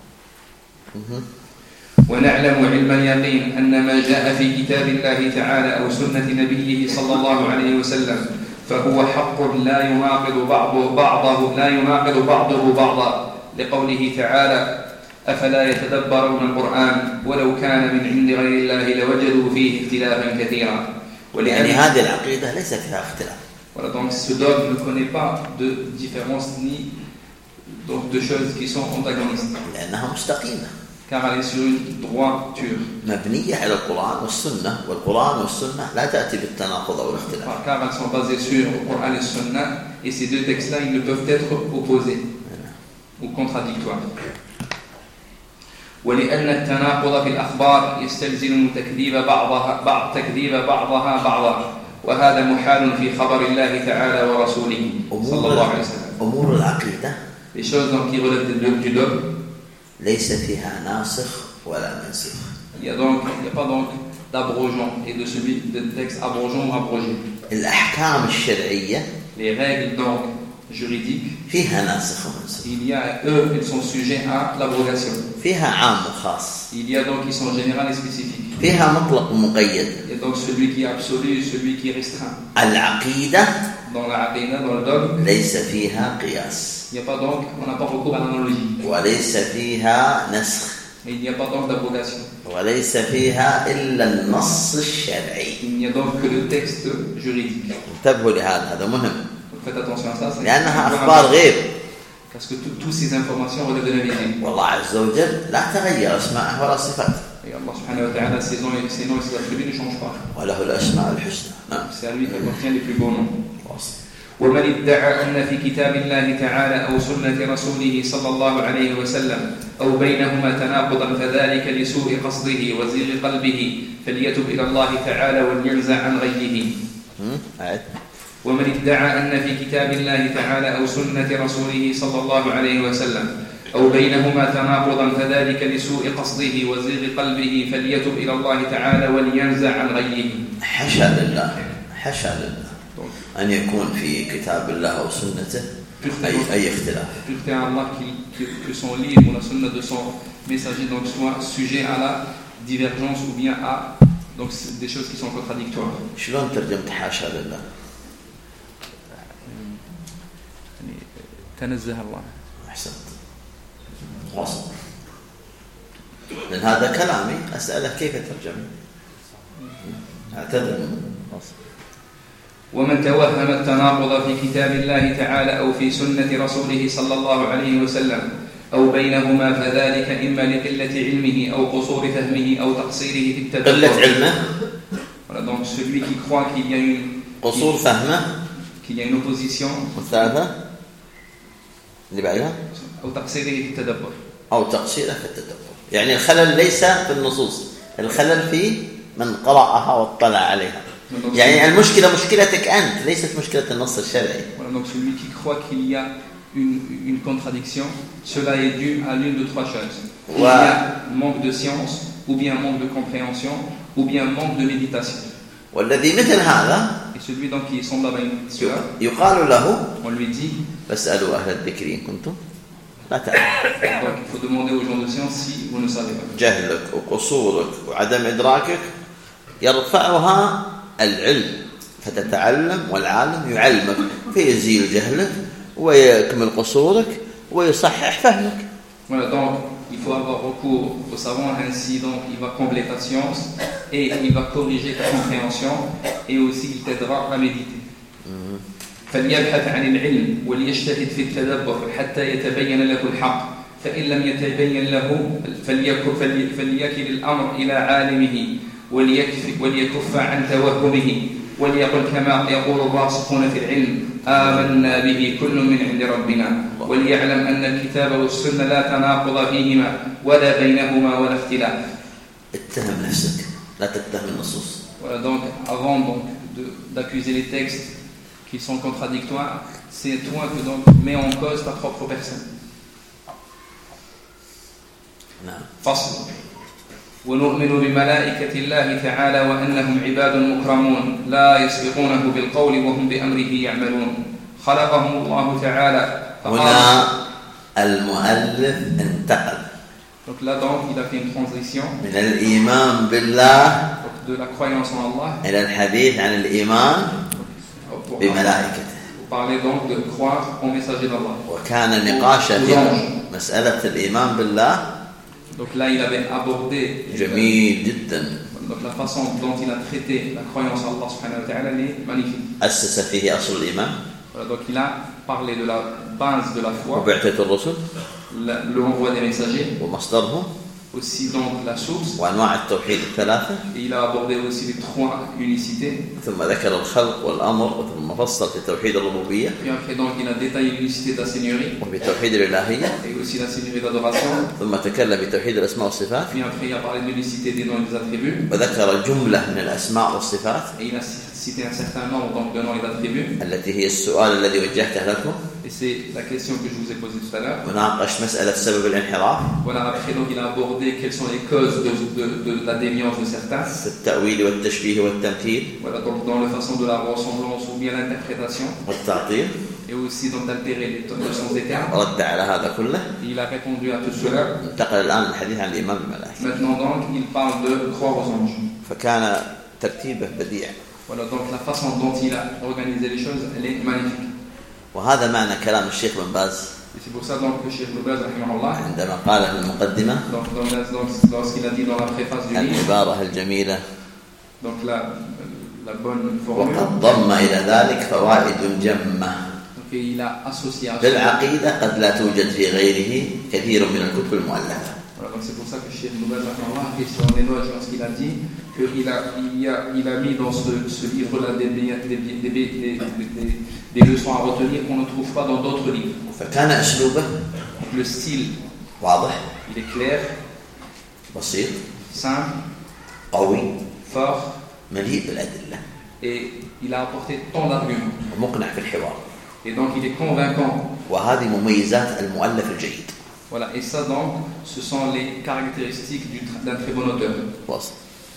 ونعلم علم اليقين أن ما جاء في كتاب الله تعالى أو سنة نبيه صلى الله عليه وسلم فهو حق لا يناقض بعضه بعضه لا يناقض بعضه بعضا لقوله تعالى أفلا يتدبرون القرآن ولو كان من عند غير الله لوجدوا فيه اختلافا كثيرا. يعني هذه العقيدة ليس فيها اختلاف. Voilà, donc ce dogme ne connaît pas de différence ni donc de choses qui sont antagonistes. لأنها مستقيمة. Car elle est sur une droiture. مبنية على القرآن والسنة، والقرآن والسنة لا تأتي بالتناقض أو الاختلاف. Car elles sont basées sur le Coran et le Sunna, et ces deux textes-là, ils ne peuvent être opposés ou contradictoires. ولأن التناقض في الأخبار يستلزم تكذيب بعضها بعض تكذيب بعضها بعضا، وهذا محال في خبر الله تعالى ورسوله صلى الله عليه وسلم. أمور العقيدة. Les choses donc qui relèvent du dogme. ليس فيها ناسخ ولا منسوخ. Il y a donc il n'y a pas donc d'abrogeant et de celui de texte abrogeant ou abrogé. الأحكام الشرعية. Les règles donc juridiques. فيها ناسخ ومنسوخ. Il y a eux ils sont sujets à l'abrogation. فيها عام وخاص. Il y a donc qui sont générales et spécifiques. فيها مطلق ومقيد. Il y a donc celui qui est absolu et celui qui est restreint. العقيدة. Dans la aqidah, dans le dogme. ليس فيها قياس. Il n'y a pas donc, on n'a pas recours à l'analogie. وليس فيها نسخ. Mais il n'y a pas donc d'abrogation. وليس فيها إلا النص الشرعي. Il n'y a donc que le texte juridique. انتبهوا لهذا، هذا مهم. Faites attention à ça. لأنها أخبار غيب. Parce que toutes ces informations relèvent de l'invisible. والله عز وجل لا تغير أسماءه ولا صفاته. Et Allah subhanahu wa ta'ala, ses noms et ses noms et ses attributs ne changent pas. وله الأسماء الحسنى. نعم. C'est à lui qui appartient les plus beaux noms. ومن ادعى أن في كتاب الله تعالى أو سنة رسوله صلى الله عليه وسلم أو بينهما تناقضا فذلك لسوء قصده وزيغ قلبه فليتب إلى الله تعالى ولينزع عن غيه. ومن ادعى أن في كتاب الله تعالى أو سنة رسوله صلى الله عليه وسلم أو بينهما تناقضا فذلك لسوء قصده وزيغ قلبه فليتب إلى الله تعالى ولينزع عن غيه. حاشا لله، حاشا لله أن يكون في كتاب الله أو سنته أي أي اختلاف. Pureté à Allah que, que son livre ou la sunna de son messager donc soit sujet à la divergence ou bien à donc des choses qui sont contradictoires. شلون ترجمت حاشا لله؟ يعني تنزه الله. أحسنت. واصل. لأن هذا كلامي، أسألك كيف ترجمه؟ أعتذر. ومن توهم التناقض في كتاب الله تعالى أو في سنة رسوله صلى الله عليه وسلم أو بينهما فذلك إما لقلة علمه أو قصور فهمه أو تقصيره في التدبر. قلة علمه. Voilà, donc celui qui croit qu'il y a une قصور فهمه. qu'il y a une opposition. والثالثة اللي بعدها أو تقصيره في التدبر. أو تقصيره في التدبر. يعني الخلل ليس في النصوص، الخلل في من قرأها واطلع عليها. يعني المشكلة مشكلتك أنت، ليست مشكلة النص الشرعي. Voilà, donc celui qui croit qu'il y a une, une contradiction, cela est dû à l'une de trois choses. Ou Ouais. bien manque de science, ou bien manque de compréhension, ou bien manque de méditation. والذي مثل هذا Et celui donc qui est semblable à cela, يقال له on lui dit, فاسألوا أهل الذكر إن كنتم لا تعلمون. donc il faut demander aux gens de science si vous ne savez pas. جهلك وقصورك وعدم إدراكك يرفعها العلم فتتعلم والعالم يعلمك فيزيل جهلك ويكمل قصورك ويصحح فهمك. Voilà, donc il faut avoir recours au savant, ainsi donc il va combler ta science et il va corriger ta compréhension et aussi il t'aidera à méditer. فليبحث عن العلم وليجتهد في التدبر حتى يتبين له الحق فإن لم يتبين له فليكف, فليكل الأمر إلى عالمه وليكف, وليكف عن توهمه وليقل كما يقول الراسخون في العلم آمنا به كل من عند ربنا وليعلم أن الكتاب والسنة لا تناقض فيهما ولا بينهما ولا اختلاف. اتهم نفسك لا تتهم النصوص. Voilà, donc avant donc, de, d'accuser les textes qui sont contradictoires, c'est toi que donc mets en cause ta propre personne. نعم. فصل. ونؤمن بملائكة الله تعالى وأنهم عباد مكرمون لا يسبقونه بالقول وهم بأمره يعملون خلقهم الله تعالى. هنا المؤلف انتقل. Donc là donc il a fait une transition. من الإيمان بالله. De la croyance en Allah. إلى الحديث عن الإيمان بملائكته. Vous parlez donc de croire au messager d'Allah. وكان نقاش في مسألة الإيمان بالله. Donc là, il avait abordé جميل جدا. Donc la façon dont il a traité la croyance en Allah subhanahu wa ta'ala est magnifique. أسس فيه أصل الإيمان. Voilà, donc il a parlé de la base de la foi. وبعثة الرسل. L'envoi des messagers. ومصدرهم. Aussi donc la source. وأنواع التوحيد الثلاثة. Et il a abordé aussi les trois unicités. ثم ذكر الخلق والأمر ثم فصل في توحيد الربوبية. Et après donc il a détaillé l'unicité de la seigneurie. وفي توحيد الإلهية. Et aussi la seigneurie d'adoration. ثم تكلم بتوحيد الأسماء والصفات. Puis après il a parlé de l'unicité des noms et des attributs. وذكر جملة من الأسماء والصفات. Et il a cité un certain nombre donc de noms et d'attributs. التي هي السؤال الذي وجهته لكم. Et c'est la question que je vous ai posée tout à l'heure. وناقش مسألة سبب الانحراف. Voilà, après donc il a abordé quelles sont les causes de, de, de la déviance de certains. في التأويل والتشبيه والتمثيل. Voilà, donc dans la façon de la ressemblance ou bien l'interprétation. والتعطيل. Et aussi donc d'altérer le sens des termes. رد على هذا كله. Et il a répondu à tout cela. انتقل الآن الحديث عن الإيمان بالملائكة. Maintenant donc il parle de croire aux anges. فكان ترتيبه بديع. Voilà, donc la façon dont il a organisé les choses, elle est magnifique. وهذا معنى كلام الشيخ بن باز. Et c'est pour ça donc que Cheikh Ibn Baz rahimahullah, عندما قال في المقدمة. donc lorsqu'il a dit dans la préface du livre. العبارة الجميلة. Donc la la bonne formule. وقد ضم إلى ذلك فوائد جمة. Donc il a associé à بالعقيدة قد لا توجد في غيره كثير من الكتب المؤلفة. Voilà, donc c'est pour ça que Cheikh Ibn Baz rahimahullah a fait sur les notes lorsqu'il a dit qu'il a, il a, il a mis dans ce, ce livre-là des, des, des, des, des, des, des leçons à retenir qu'on ne trouve pas dans d'autres livres. فكان أسلوبه. Le style, واضح. il est clair, بسيط. simple, قوي. fort, مليء بالأدلة. et il a apporté tant d'arguments. ومقنع في الحوار. Et donc il est convaincant. وهذه مميزات المؤلف الجيد. Voilà, et ça donc, ce sont les caractéristiques d'un très bon auteur. واصل.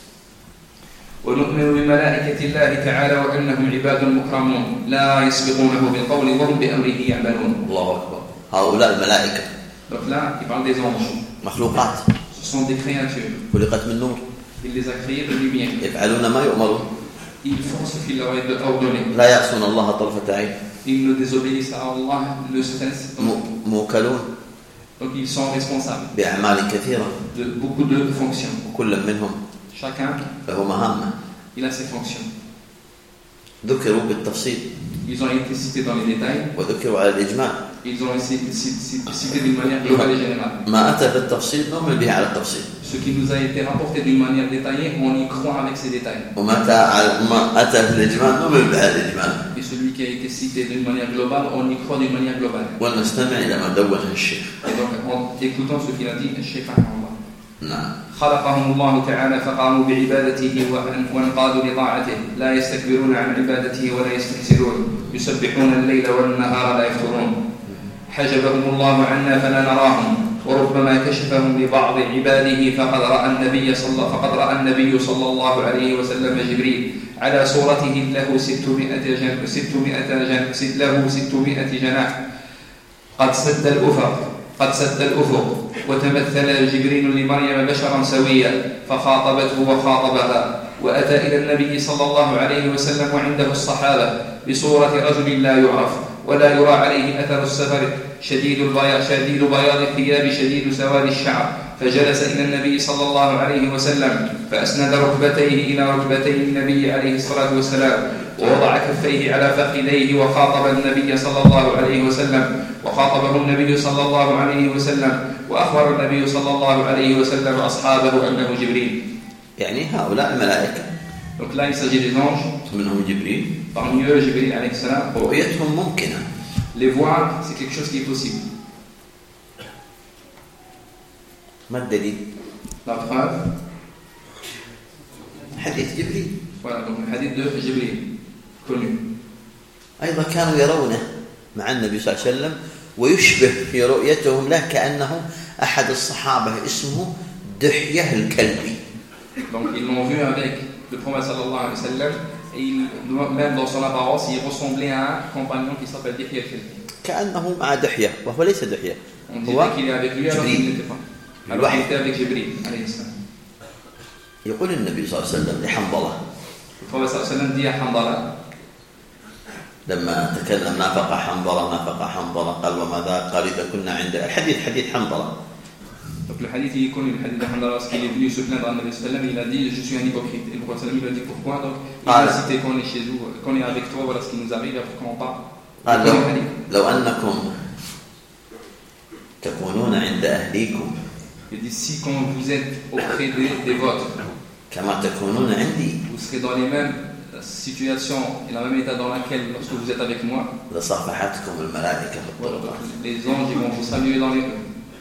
ونؤمن بملائكة الله تعالى وأنهم عباد مكرمون لا يسبقونه بالقول وهم بأمره يعملون. الله أكبر. هؤلاء الملائكة. Donc là, il parle des anges. مخلوقات. Ce sont des créatures. خلقت من نور. Il les a créés de lumière. يفعلون ما يؤمرون. Ils font ce qu'il leur est ordonné. لا يعصون الله طرفة عين. Ils ne désobéissent à Allah le stress. موكلون. Donc ils sont responsables. بأعمال كثيرة. De beaucoup de fonctions. كل منهم. Chacun. له مهمة. Il a ses fonctions. ذكروا بالتفصيل. Ils ont été cités dans les détails. وذكروا على الإجمال. Ils ont été cités d'une manière globale et générale. ما أتى بالتفصيل نؤمن به على التفصيل. Ce qui nous a été rapporté d'une manière détaillée, on y croit avec ces détails. وما أتى بالإجمال نؤمن به على الإجمال. Et celui qui a été cité d'une manière globale, on y croit d'une manière globale. ونستمع إلى ما دونه الشيخ. Et donc en écoutant ce qu'il a dit, Cheikh rahimahullah. نعم. خلقهم الله تعالى فقاموا بعبادته وانقادوا لطاعته لا يستكبرون عن عبادته ولا يستكثرون يسبحون الليل والنهار لا يفترون حجبهم الله عنا فلا نراهم وربما كشفهم لبعض عباده فقد رأى النبي صلى فقد رأى النبي صلى الله عليه وسلم جبريل على صورته له ستمائة جناح ستمائة جناح له ستمائة جناح قد سد الأفق قد سد الأفق وتمثل جبريل لمريم بشرا سويا فخاطبته وخاطبها وأتى إلى النبي صلى الله عليه وسلم وعنده الصحابة بصورة رجل لا يعرف ولا يرى عليه أثر السفر شديد البياض شديد بياض الثياب شديد سواد الشعر فجلس إلى النبي صلى الله عليه وسلم فأسند ركبتيه إلى ركبتي النبي عليه الصلاة والسلام ووضع كفيه على فخذيه وخاطب النبي صلى الله عليه وسلم وخاطبه النبي صلى الله عليه وسلم وأخبر النبي صلى الله عليه وسلم أصحابه أنه جبريل. يعني هؤلاء الملائكة. Donc là il s'agit des anges. منهم جبريل. Parmi eux Jibril alayhi salam. رؤيتهم ممكنة. Les voir c'est quelque chose qui est possible. ما الدليل؟ La preuve. حديث جبريل. Voilà donc le hadith de Jibril connu. أيضا كانوا يرونه مع النبي صلى الله عليه وسلم ويشبه في رؤيتهم له كأنه أحد الصحابة اسمه دحية الكلبي. Donc ils l'ont vu avec le prophète sallallahu alayhi wa sallam et il, même dans son apparence il ressemblait à un compagnon qui s'appelle Dihya al-Kalbi. كأنه مع دحية وهو ليس دحية. On dirait qu'il est avec lui alors qu'il n'était pas. Alors il était avec Jibril alayhi salam. يقول النبي صلى الله عليه وسلم لحنظلة. Le prophète sallallahu alayhi wa sallam dit à Hanzala لما تكلم نافق حنظلة نافق حنظلة قال وماذا قال إذا كنا عند الحديث حديث حنظلة. Donc le hadith il est connu, le hadith de Hanzala lorsqu'il est venu se plaindre à Nabi sallallahu alayhi wa sallam, il a dit je suis un hypocrite. Et le prophète sallallahu alayhi wa sallam il a dit pourquoi donc il a cité qu'on est chez vous, qu'on est avec toi, voilà ce qui nous arrive, après qu'on parle. قال لو, لو أنكم تكونون عند أهليكم. Il dit si quand vous êtes auprès des, des vôtres, كما تكونون عندي. Vous serez dans les mêmes situations et dans le même état dans lequel lorsque vous êtes avec moi. لصافحتكم الملائكة. Voilà, les anges ils vont vous saluer dans les rues.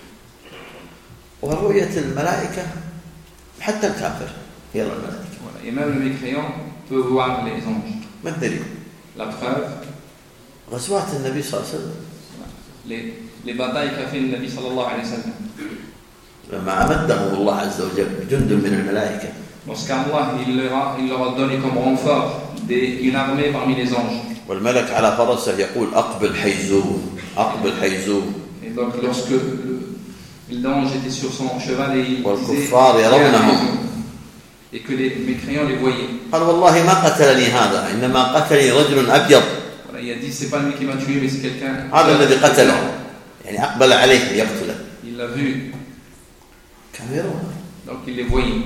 ورؤية الملائكة حتى الكافر يرى الملائكة. Voilà. Et même le mécréant peut voir les anges. ما الدليل؟ La preuve. غزوات النبي صلى الله عليه وسلم. Les les batailles qu'a fait le Nabi sallallahu alayhi wa sallam. لما أمدهم الله عز وجل بجند من الملائكة. Lorsqu'Allah il leur a il leur a donné comme renfort des une armée parmi les anges. والملك على فرسه يقول أقبل حيزوم أقبل حيزوم. Et donc lorsque le, l'ange était sur son cheval et il والكفار يرونهم. Et que les mécréants les voyaient. قال والله ما قتلني هذا إنما قتلني رجل أبيض. Il a dit c'est pas lui qui m'a tué mais c'est quelqu'un. هذا الذي قتله يعني أقبل عليه ليقتله. Il l'a vu. كانوا يرون. Donc il les voyait.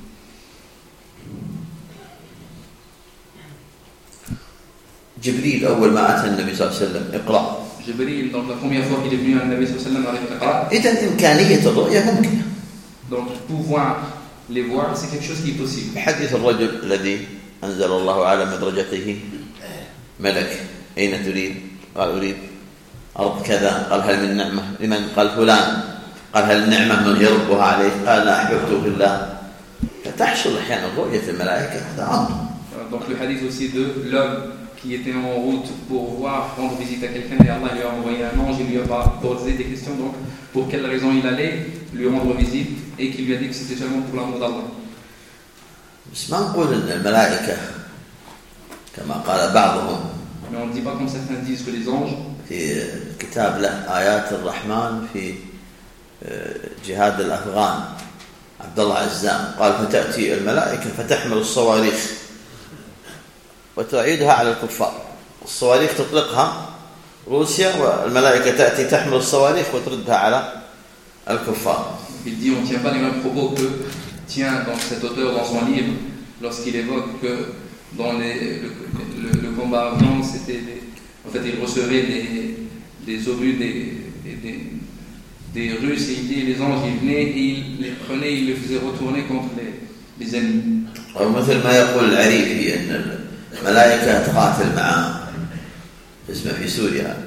جبريل أول ما أتى النبي صلى الله عليه وسلم اقرأ. Jibril donc la première fois qu'il est venu à Nabi sallallahu alayhi wa sallam avec Iqra. إذن إمكانية الرؤية ممكنة. Donc pouvoir les voir c'est quelque chose qui est possible. حديث الرجل الذي أنزل الله على مدرجته ملك أين تريد؟ قال أريد أرض كذا. قال هل من نعمة؟ لمن؟ قال فلان. قال هل نعمة من يربها عليه؟ قال لا أحببته بالله. فتحصل أحيانا رؤية الملائكة هذا أمر. Donc le hadith aussi de l'homme qui était en route pour voir, rendre visite à quelqu'un et Allah lui a envoyé un ange, il lui a posé des questions donc pour quelle raison il allait lui rendre visite et qu'il lui a dit que c'était seulement pour l'amour d'Allah. بس ما نقول إن الملائكة كما قال بعضهم. Mais on ne dit pas comme certains disent que les anges. في كتاب له آيات الرحمن في جهاد الأفغان عبد الله عزام قال فتأتي الملائكة فتحمل الصواريخ وتعيدها على الكفار. الصواريخ تطلقها روسيا والملائكة تأتي تحمل الصواريخ وتردها على الكفار. Il dit on ne tient pas les mêmes propos que tient dans cet auteur dans son livre lorsqu'il évoque que dans les, le, le, le combat afghan c'était des, en fait il recevait des, des obus des, des, des Russes et il dit les anges ils venaient et ils les prenaient ils les faisaient retourner contre les, les ennemis. ومثل ما يقول العريفي أن الملائكة تقاتل مع اسمه في سوريا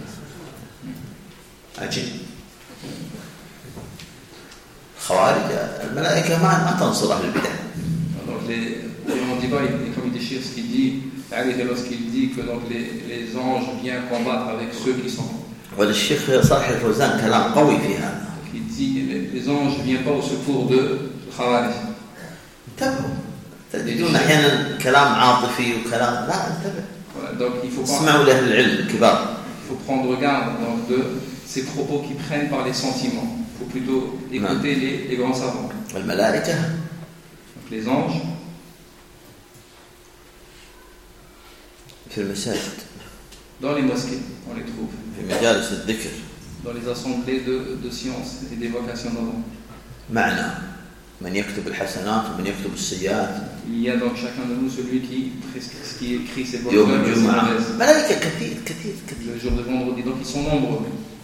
عجيب. خوارج الملائكة ما ما تنصر أهل البدع. Donc les on dit pas comme il déchire ce qu'il dit, lorsqu'il dit que donc les, les anges viennent combattre avec ceux qui sont وللشيخ صالح الفوزان كلام قوي في هذا. Il dit les anges ne viennent pas au secours de Khawarij. انتبهوا تجدون أحيانا كلام عاطفي وكلام لا انتبه. Voilà, donc il faut اسمعوا لأهل العلم الكبار. Il faut prendre garde donc, de ces propos qui prennent par les sentiments. Il faut plutôt écouter les, les grands savants. الملائكة Donc, les anges في المساجد dans les mosquées, on les trouve. في مجالس الذكر Dans les assemblées de, de sciences et d'évocation d'Allah. معنا من يكتب الحسنات ومن يكتب السيئات. Il y a donc chacun de nous celui qui, qui écrit ses bonnes يوم œuvres et ses الجمعة mauvaises. ملائكة كثير كثير كثير. Le jour de vendredi, donc ils sont nombreux.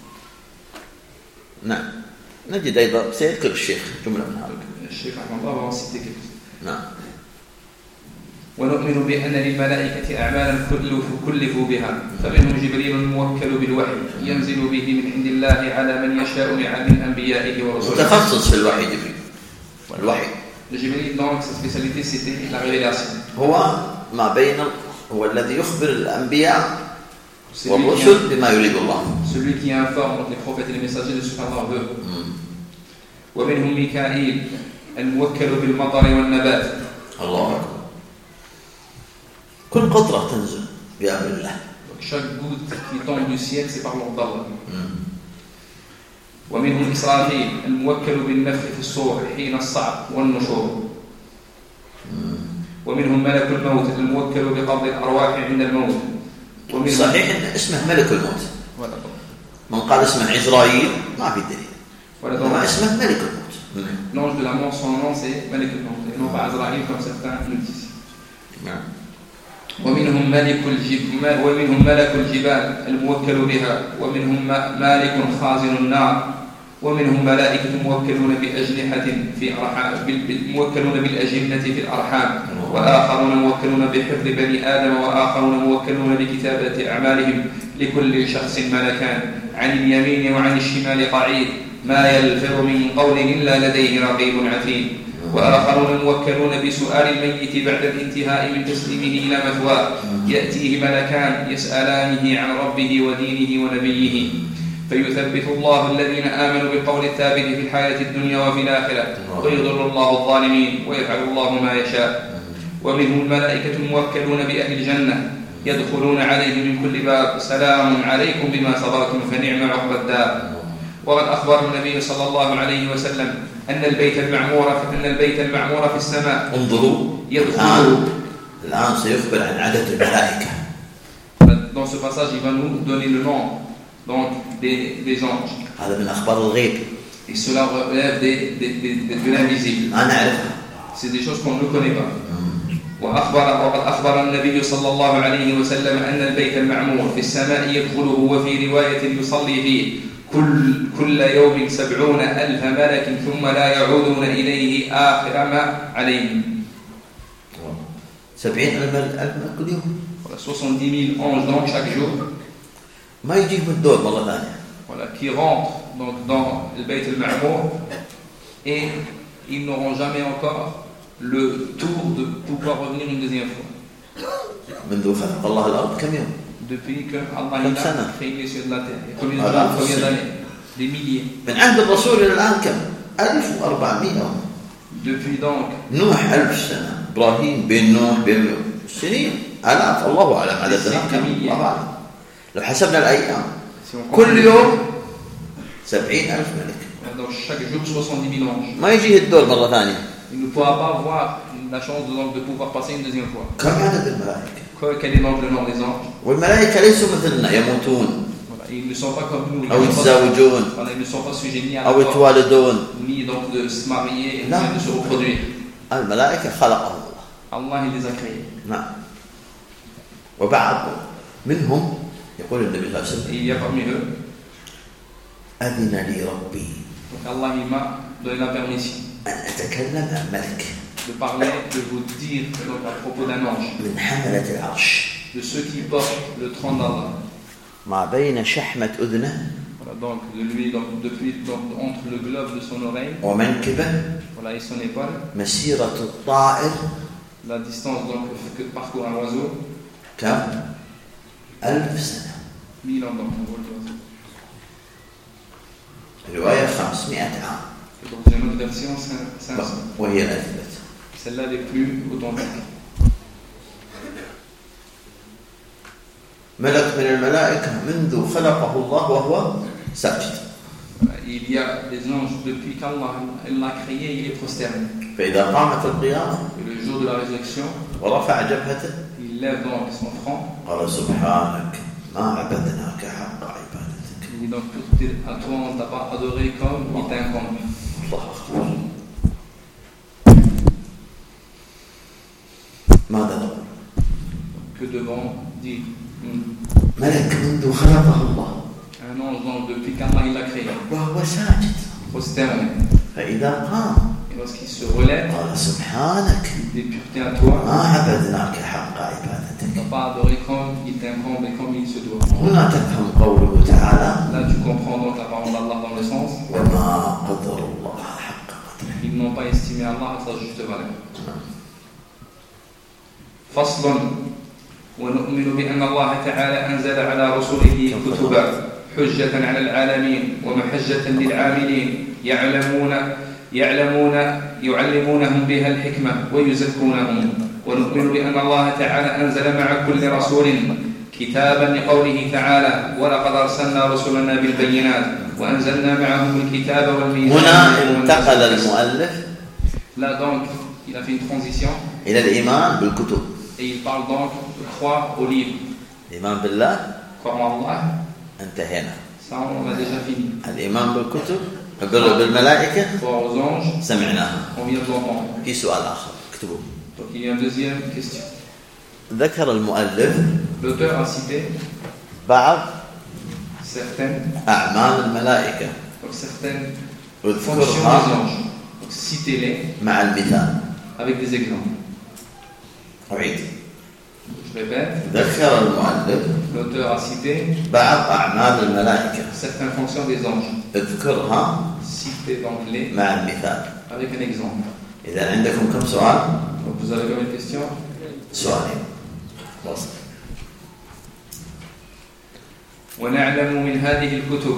نعم نجد أيضا سيذكر الشيخ جملة من هذا. الشيخ رحمه الله va en citer quelques-uns. نعم. ونؤمن بأن للملائكة أعمالا كلفوا بها فمنهم جبريل الموكل بالوحي ينزل به من عند الله على من يشاء من أنبيائه ورسله. متخصص في الوحي جبريل. والوحي. جبريل donc sa spécialité c'était la révélation. هو ما بين هو الذي يخبر الأنبياء والرسل بما يريد الله. Celui qui informe les prophètes et les messagers de ce qu'Allah veut. ومنهم ميكائيل الموكل بالمطر والنبات. الله أكبر. كل قطرة تنزل بأمر الله. Chaque goutte qui tombe du ciel c'est par l'ordre d'Allah. ومنهم إسرافيل الموكل بالنفخ في الصور حين الصعق والنشور. ومنهم ملك الموت الموكل بقبض الأرواح عند الموت. صحيح إن اسمه ملك الموت. من قال اسمه عزرائيل ما في دليل. ما اسمه ملك الموت. L'ange de la mort, son nom c'est Malik al-Maut et non pas Azraïl comme certains le disent. ومنهم ملك الجبال ومنهم ملك الجبال الموكل بها ومنهم مالك خازن النار ومنهم ملائكة موكلون بأجنحة في أرحام موكلون بالأجنة في الأرحام وآخرون موكلون بحفظ بني آدم وآخرون موكلون بكتابة أعمالهم لكل شخص ملكان عن اليمين وعن الشمال قعيد ما يلفظ من قول إلا لديه رقيب عتيد وآخرون موكلون بسؤال الميت بعد الانتهاء من تسليمه إلى مثواه يأتيه ملكان يسألانه عن ربه ودينه ونبيه فيثبت الله الذين آمنوا بالقول الثابت في الحياة الدنيا وفي الآخرة ويضل الله الظالمين ويفعل الله ما يشاء ومنهم الملائكة الموكلون بأهل الجنة يدخلون عليهم من كل باب سلام عليكم بما صبرتم فنعم عقبى الدار وقد أخبر النبي صلى الله عليه وسلم أن البيت المعمور أن البيت المعمور في السماء انظروا يدخل الآن سيخبر عن عدد الملائكة. Dans ce passage, il va nous donner le nom donc, des, des anges. هذا من أخبار الغيب. Et cela relève des, des, des, de l'invisible. أنا أعرفها. C'est des choses qu'on ne connaît pas. وأخبر وقد أخبر النبي صلى الله عليه وسلم أن البيت المعمور في السماء يدخله وفي رواية يصلي فيه كل كل يوم سبعون ألف ملك ثم لا يعودون إليه آخر ما عليهم. سبعين ألف ملك كل يوم. soixante-dix mille anges donc chaque jour. ما يجيهم الدور مرة ثانية. Voilà, qui rentrent donc dans le Bayt al-Ma'mour et ils n'auront jamais encore le tour de pouvoir revenir une deuxième fois. منذ خلق الله الأرض كم يوم؟ Depuis que Allah a créé les cieux de la terre. Combien de jours, combien d'années? Des milliers. من عهد الرسول إلى الآن كم؟ ألف وأربعمائة. Depuis donc. نوح ألف سنة. إبراهيم بين نوح بين سنين آلاف الله أعلم عددها كم. الله أعلم. لو حسبنا الأيام كل يوم سبعين ألف ملك. Donc chaque jour soixante-dix mille anges. ما يجيه الدور مرة ثانية. Il ne pourra pas avoir la chance de, donc, de pouvoir passer une deuxième fois. كم عدد الملائكة؟ Quel est donc le nom des anges? والملائكة ليسوا مثلنا يموتون. Ils ne sont pas comme nous. أو يتزوجون. Ils ne sont pas sujets ni à أو يتوالدون. ni donc de se marier et de se reproduire. الملائكة خلقهم الله. Allah il les a créés. نعم. وبعض منهم يقول النبي صلى الله عليه وسلم. Il y a parmi eux. أذن لي ربي. Donc Allah il m'a donné la permission. أن أتكلم عن ملك. De parler, de vous dire donc, à propos d'un ange. من حملة العرش. De ceux qui portent le trône d'Allah. ما بين شحمة أذنه. Voilà donc de lui donc depuis donc entre le globe de son oreille. ومنكبه. Voilà et son épaule. مسيرة الطائر. La distance donc que parcourt un oiseau. كم؟ ألف سنة. Mille ans donc un vol d'oiseau. رواية خمسمائة عام. Dans une autre version, cinq cents. وهي الأثبت. Celle-là les plus authentiques. ملك من الملائكة منذ خلقه الله وهو ساجد. Il y a des anges depuis qu'Allah l'a créé, il est prosterné. فإذا قامت القيامة Et le jour de la résurrection, ورفع جبهته il lève donc son front. قال سبحانك ما عبدناك حق عبادتك. Il dit donc tout est à toi, on ne t'a pas adoré comme il t'incombe. الله أكبر. ماذا نقول؟ Que devant dire ملك منذ خلقه الله un ange donc depuis qu'Allah il l'a créé, وهو ساجد. prosterné. فإذا قام Et lorsqu'il se relève, قال سبحانك des puretés à toi, ما عبدناك حق on ne عبادتك. t'a pas adoré comme il t'incombe et comme il se doit. هنا تفهم قوله تعالى Là, tu comprends donc la parole d'Allah dans le sens, وما قدر الله حق قدره. ils n'ont pas estimé Allah à sa juste valeur. فصل ونؤمن بأن الله تعالى أنزل على رسله كتبا حجة على العالمين ومحجة للعاملين يعلمون يعلمون يعلمونهم بها الحكمة ويزكونهم. ونؤمن بأن الله تعالى أنزل مع كل رسول كتابا لقوله تعالى ولقد أرسلنا رسلنا بالبينات وأنزلنا معهم الكتاب والميزان. هنا انتقل المؤلف Là donc, il a fait une transition إلى الإيمان بالكتب. et il parle donc de croire au livre. الإيمان بالله Croire en Allah, انتهينا. ça on l'a déjà fini. الإيمان بالكتب بالملائكة Croire aux anges, سمعناها. on vient de l'entendre. في سؤال آخر اكتبوا. Donc il y a une deuxième question. ذكر المؤلف L'auteur a cité بعض certaines, أعمال الملائكة donc certaines fonctions des واذكرها anges. Donc citez-les مع المثال. avec des exemples. أعيد. Je répète, ذكر المؤلف l'auteur a cité بعض أعمال الملائكة certaines fonctions des anges. اذكرها Citez donc les مع المثال. avec un exemple. إذا عندكم كم سؤال؟ Donc vous avez combien de questions? سؤالين. وصل. ونعلم من هذه الكتب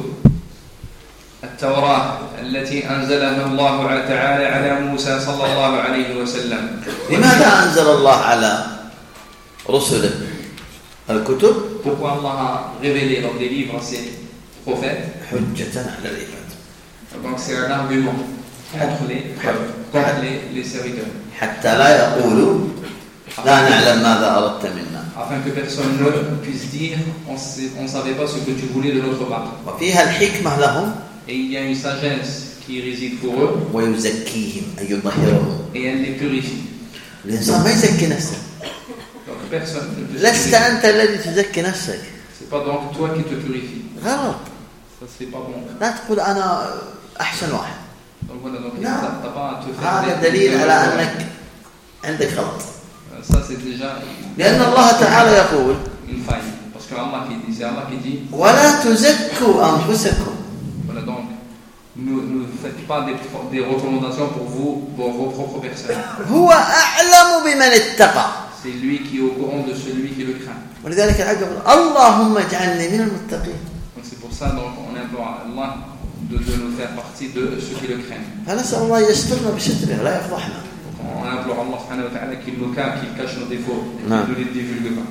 التوراة التي أنزلها الله تعالى على موسى صلى الله عليه وسلم. لماذا أنزل الله على رسله الكتب؟ Pourquoi Allah a révélé dans des livres à ses prophètes? حجة على العباد. Donc c'est un argument contre les contre les, les serviteurs. حتى لا يقولوا لا نعلم ماذا أردت منا. Afin que personne ne puisse dire on ne savait pas ce que tu voulais de notre part. وفيها الحكمة لهم Et il y a une sagesse qui réside pour eux ويزكيهم أي يطهرهم. et elle les purifie. الإنسان ما يزكي نفسه. Donc personne ne peut se لست purifier. أنت الذي تزكي نفسك. C'est pas donc toi qui te purifie. غلط. Ça c'est pas bon. لا تقول أنا أحسن واحد. Donc voilà, donc Non. t'as t'as pas à te faire هذا des- دليل des- على أنك عندك غلط. Ça c'est déjà لأن الله تعالى يقول une faille. Parce que Allah qui dit, c'est Allah qui dit, ولا تزكوا أنفسكم. voilà donc, ne, ne faites pas des, des recommandations pour vous, pour vos propres personnes. هو أعلم بمن اتقى. C'est lui qui est au courant de celui qui le craint. ولذلك العبد يقول اللهم اجعلني من المتقين. Donc c'est pour ça donc on implore à Allah de, de nous faire partie de ceux qui le craignent. فنسأل الله يسترنا بستره لا يفضحنا. Donc on implore Allah subhanahu wa ta'ala qu'il nous cache, qu'il cache nos défauts, et Non. qu'il ne les divulgue pas.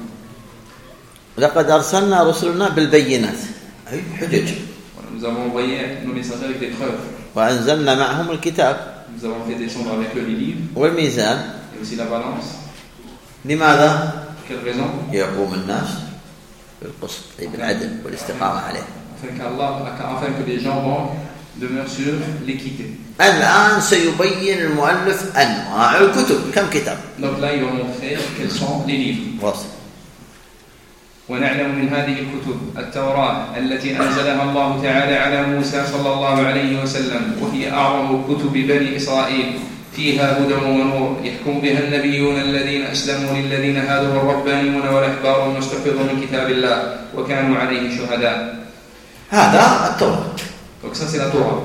لقد أرسلنا رسلنا بالبينات أي حجج Voilà, nous avons envoyé nos messagers avec des preuves. وأنزلنا معهم الكتاب Nous avons fait descendre avec eux les livres والميزان. et aussi la balance. لماذا؟ Quelle raison? يقوم الناس بالقسط أي بالعدل والاستقامة عليه. Afin qu'Allah, afin que les gens donc, demeurent sur l'équité. الآن سيبين المؤلف أنواع الكتب. كم كتاب؟ Donc là, il va montrer quels sont les livres. واصل. ونعلم من هذه الكتب التوراة التي أنزلها الله تعالى على موسى صلى الله عليه وسلم وهي أعظم كتب بني إسرائيل فيها هدى ونور يحكم بها النبيون الذين أسلموا للذين هادوا والربانيون والأحبار وما استحفظوا من كتاب الله وكانوا عليه شهداء. هذا التوراة. Donc ça c'est la Torah.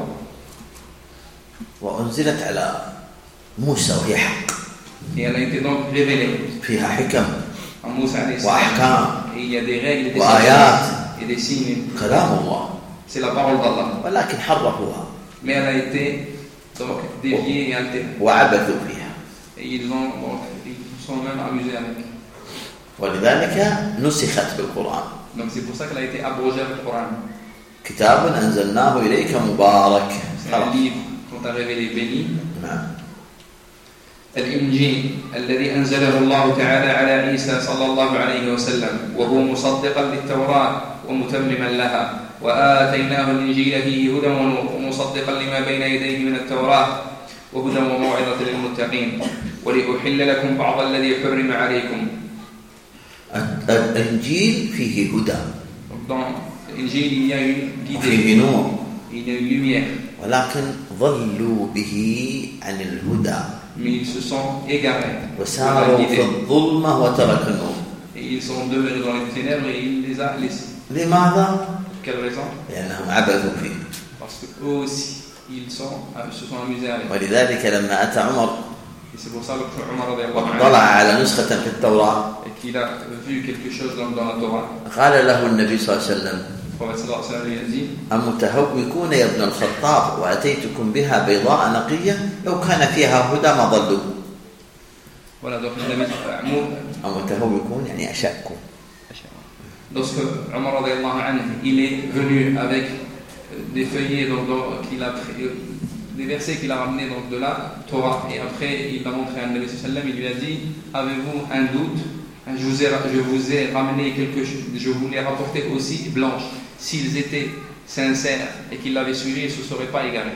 وأنزلت على موسى وهي حق. Et elle a été donc révélée فيها حكم à Moussa alayhi salam. وأحكام Et il y a des règles et des وآيات. et des signes. كلام الله. c'est la parole d'Allah. ولكن حرفوها Mais elle a été donc déviée et altérée. وعبثوا فيها. Et ils ont donc ils sont même amusés avec. ولذلك نسخت بالقرآن. Donc c'est pour ça qu'elle a été abrogée avec le Coran. كتاب أنزلناه إليك مبارك. C'est un livre qu'on t'a révélé béni. نعم. الإنجيل الذي أنزله الله تعالى على عيسى صلى الله عليه وسلم وهو مصدقا للتوراة ومتمما لها وآتيناه الإنجيل فيه هدى ومصدقا لما بين يديه من التوراة وهدى وموعظة للمتقين ولأحل لكم بعض الذي حرم عليكم. الإنجيل فيه هدى. Dans l'Injil il y a une guidée, فيه نور. il y a une lumière. ولكن ضلوا به عن الهدى. Mais ils se sont égarés. وساروا في الظلمة وتركوا النور. Et ils sont devenus dans les ténèbres et il les a laissés. لماذا؟ Quelle raison? لأنهم عبثوا فيه. Parce qu'eux aussi, ils sont, se sont amusés avec. ولذلك لما أتى عمر Et c'est pour ça que Omar واطلع على نسخة في التوراة et qu'il a vu quelque chose dans, dans la Torah. قال له النبي صلى الله عليه وسلم Le prophète sallallahu alayhi wa sallam lui a dit أمتهوكون يا ابن الخطاب وأتيتكم بها بيضاء نقية لو كان فيها هدى ما ضلوا. Voilà, donc le Nabi أمتهوكون يعني أشاكم. Lorsque Omar radiyallahu anhu, il est venu avec des feuillets donc, donc, qu'il a pris, des versets qu'il a ramenés donc, de la Torah, et après il l'a montré à Nabi sallallahu alayhi wa sallam, il lui a dit avez-vous un doute? Je vous ai, je vous ai ramené quelque chose, je vous l'ai rapporté aussi blanche. S'ils étaient sincères et qu'ils l'avaient suivi, ils ne se seraient pas égarés.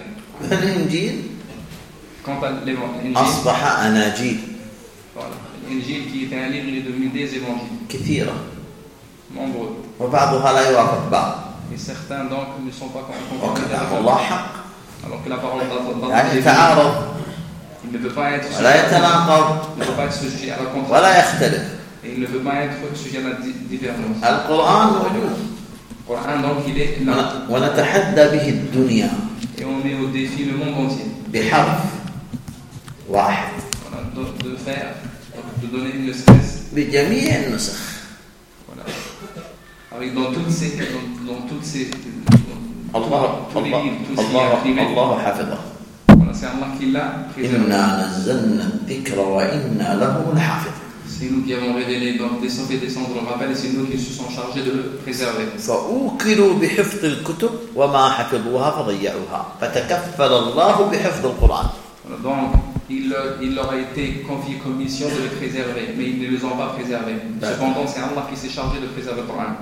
Quant à l'Injil, أصبح أناجيل. Voilà. L'Injil qui était un livre, il est devenu des évangiles. كثيرة. Nombreux. وبعضها لا يوافق بعض. Et certains donc ne sont pas conformes. وكلام الله حق. Alors que la parole d'Allah يعني تعارض. il ne peut pas être ولا يتناقض. il ne peut pas être sujet à la contradiction. ولا يختلف. Et il ne peut pas être sujet à la différence. القرآن موجود. Le Coran donc il est là. ونتحدى به الدنيا. Et on met au défi le monde entier. بحرف واحد. Voilà, de, de faire, de donner une espèce. بجميع النسخ. Voilà. Avec dans toutes ces, dans, dans toutes ces, dans الله tous les الله livres, tout ce qui est الله imprimé. الله حفظه. Voilà, c'est Allah qui l'a préservé. إنا نزلنا الذكر وإنا له لحافظ. C'est nous qui avons révélé donc descendre et descendre le rappel et c'est nous qui se sont chargés de le préserver. فأوكلوا بحفظ الكتب وما حفظوها فضيعوها فتكفل الله بحفظ القرآن. Voilà, donc il, il leur a été confié comme mission de les préserver, mais ils ne les ont pas préservés. Cependant, c'est Allah qui s'est chargé de préserver le Coran.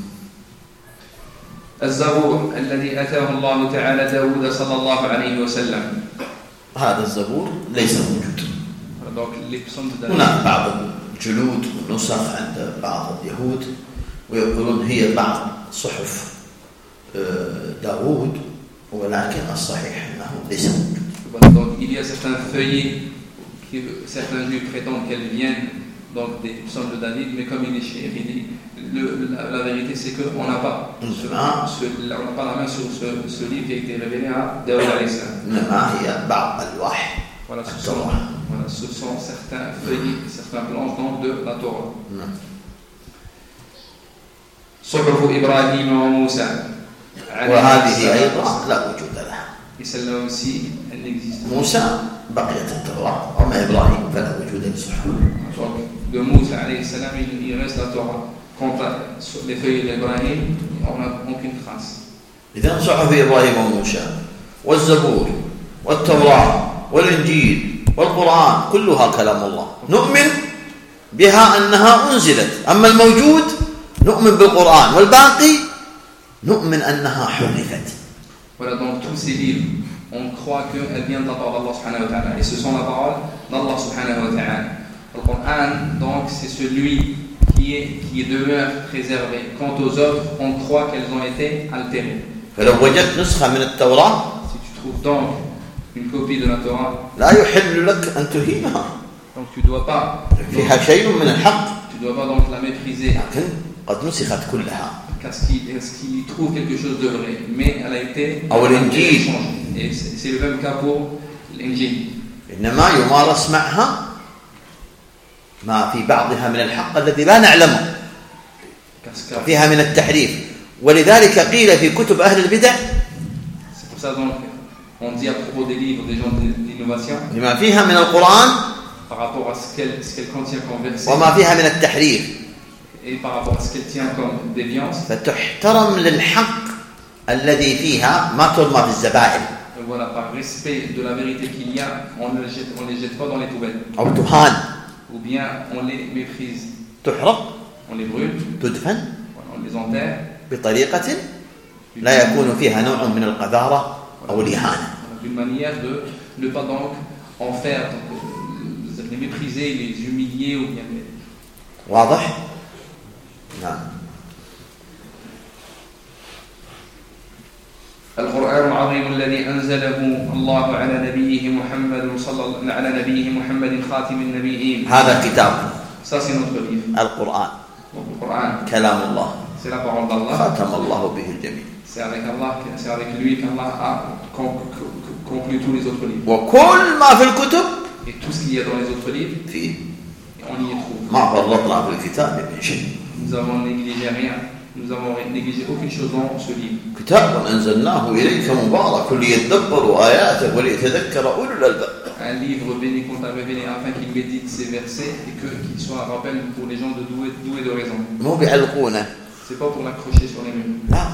الزبور الذي أتاه الله تعالى داود صلى الله عليه وسلم. هذا الزبور ليس موجود. Donc les psaumes de David. هناك بعض الجلود والنسخ عند بعض اليهود ويقولون هي بعض صحف داود ولكن الصحيح أنه ليس موجود. Donc il y a certains feuillets qui certains juifs prétendent qu'elles viennent donc des psaumes de David, mais comme il est chez Éridi, la, la vérité c'est qu'on n'a pas, ce, ce, on n'a pas la main sur ce, ce livre qui a été révélé à Daoud alayhi salam. Voilà, ce sont, voilà, ce sont certains feuillets, certains planches donc de la Torah. صحف إبراهيم وموسى. وهذه أيضا لا وجود لها. Et celle-là aussi, elle n'existe pas. موسى بقيت التوراة أما إبراهيم فلا وجود لصحف. Donc de Moussa alayhi salam, il, il reste la Torah. Quant à les feuilles d'Ibrahim, on n'a aucune trace. إذن صحف إبراهيم وموسى والزبور والتوراة والإنجيل والقرآن كلها كلام الله نؤمن بها أنها أنزلت أما الموجود نؤمن بالقرآن والباقي نؤمن أنها حرفت. Voilà, donc tous ces livres, on croit qu'elles viennent de la parole d'Allah subhanahu wa ta'ala et ce sont la parole d'Allah subhanahu wa ta'ala. Le Coran, donc, c'est celui qui est, qui demeure préservé. Quant aux autres, on croit qu'elles ont été altérées. فلو وجدت نسخة من التوراة Si tu trouves donc une copie de la Torah, لا يحل لك أن تهينها. donc tu dois pas, فيها شيء من الحق. tu dois pas donc la mépriser. لكن قد نسخت كلها. Parce qu'il, parce qu'il trouve quelque chose de vrai, mais elle a été أو الإنجيل. changée. Et c'est, c'est le même cas pour l'Injil. إنما يمارس معها ما في بعضها من الحق الذي لا نعلمه. فيها من التحريف ولذلك قيل في كتب أهل البدع C'est pour ça donc on dit à propos des livres des gens d'innovation لما فيها من القرآن par rapport à ce qu'elle ce qu'elle contient comme verset وما فيها من التحريف et par rapport à ce qu'elle tient comme déviance. فتحترم للحق الذي فيها ما ترمى في الزبائن. Voilà, par respect de la vérité qu'il y a, on ne les jette, on les jette pas dans les poubelles. أو تهان. Ou bien on les méprise. تحرق. On les brûle. تدفن. On les enterre. بطريقة لا يكون فيها نوع من القذارة أو الإهانة. D'une manière de ne pas donc en faire, donc, les mépriser, les humilier ou bien. واضح؟ نعم. القرآن العظيم الذي أنزله الله على نبيه محمد صلى الله على نبيه محمد خاتم النبيين. هذا كتاب. Ça c'est notre livre. القرآن. القرآن. كلام الله. C'est la parole d'Allah. ختم الله به الجميع. C'est avec Allah, c'est avec lui qu'Allah a conclu tous les autres livres. وكل ما في الكتب. Et tout ce qu'il y a dans les autres livres. فيه. On y trouve. ما فرطنا في الكتاب من شيء. Nous avons négligé rien. Nous avons négligé aucune chose dans ce livre. كتاب أنزلناه إليك مبارك ليدبروا آياته وليتذكر أولو الألباب. Un livre béni qu'on t'a révélé afin qu'il médite ses versets et que qu'il soit un rappel pour les gens de doués doués de raison. مو بيعلقونه. C'est pas pour l'accrocher sur les murs. لا.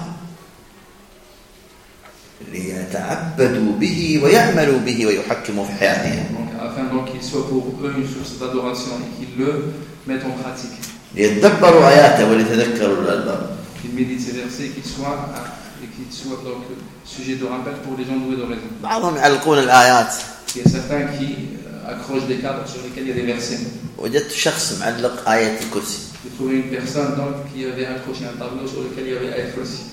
ليتعبدوا به ويعملوا به ويحكموا في حياتهم. Donc afin donc qu'il soit pour eux une source d'adoration et qu'ils le mettent en pratique. ليتدبروا آياته وليتذكروا الألباب. Qu'ils méditent ces versets et qu'ils soient et qu'ils soient donc sujet de rappel pour les gens doués de raison. بعضهم يعلقون الآيات. Il y a certains qui accrochent des cadres sur lesquels il y a des versets. وجدت شخص معلق آية الكرسي. J'ai trouvé une personne donc qui avait accroché un tableau sur lequel il y avait آية الكرسي.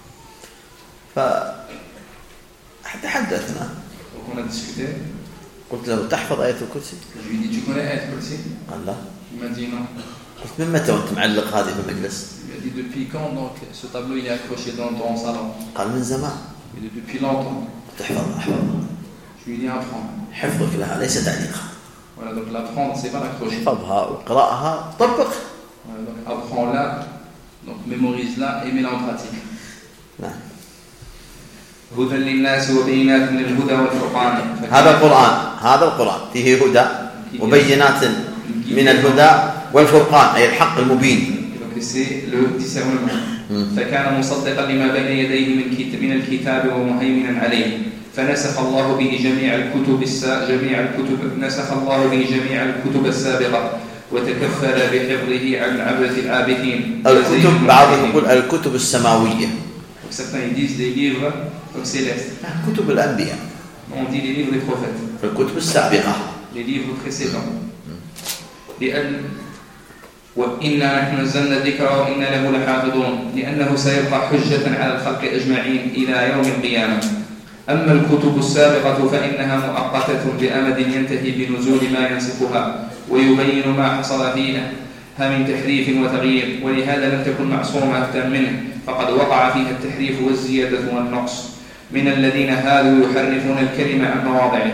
فتحدثنا. Donc on a discuté. قلت له تحفظ آية الكرسي؟ Je lui ai dit tu connais آية الكرسي؟ قال لا. Il m'a dit non. قلت من متى وأنت معلق هذه في المجلس؟ Il m'a dit depuis quand donc ce tableau il est accroché dans ton salon? قال من زمان. Il dit depuis longtemps. تحفظ أحفظ. Je lui ai dit apprends. حفظك لها ليس تعليقا. Voilà donc l'apprendre c'est pas l'accrocher. احفظها وقرأها طبق. Voilà donc apprends-la, donc mémorise-la et mets-la en pratique. نعم. هدى للناس وبينات من الهدى والفرقان. هذا القرآن هذا القرآن فيه هدى وبينات من الهدى والفرقان أي الحق المبين. C'est le discernement. فكان مصدقا لما بين يديه من من الكتاب ومهيمنا عليه. فنسخ الله به جميع الكتب جميع الكتب نسخ الله به جميع الكتب السابقة وتكفل بحفظه عن عبث العابثين. الكتب بعضهم يقول الكتب السماوية. Certains ils disent les livres célestes. كتب الأنبياء. On dit les livres des prophètes. الكتب السابقة. Les livres précédents. لأن وإنا نحن نزلنا الذكر وإنا له لحافظون لأنه سيبقى حجة على الخلق أجمعين إلى يوم القيامة. أما الكتب السابقة فإنها مؤقتة بأمد ينتهي بنزول ما ينسخها ويبين ما حصل فيها من تحريف وتغيير ولهذا لم تكن معصومة منه فقد وقع فيها التحريف والزيادة والنقص من الذين هادوا يحرفون الكلمة عن مواضعه.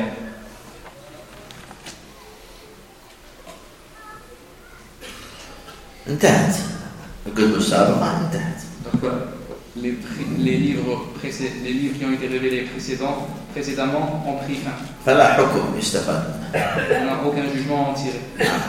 انتهت الكتب السابقة انتهت. Les, les, livres précé- les livres qui ont été révélés précédemment, précédemment ont pris fin. فلا حكم يستفاد. On n'a aucun jugement à en tirer.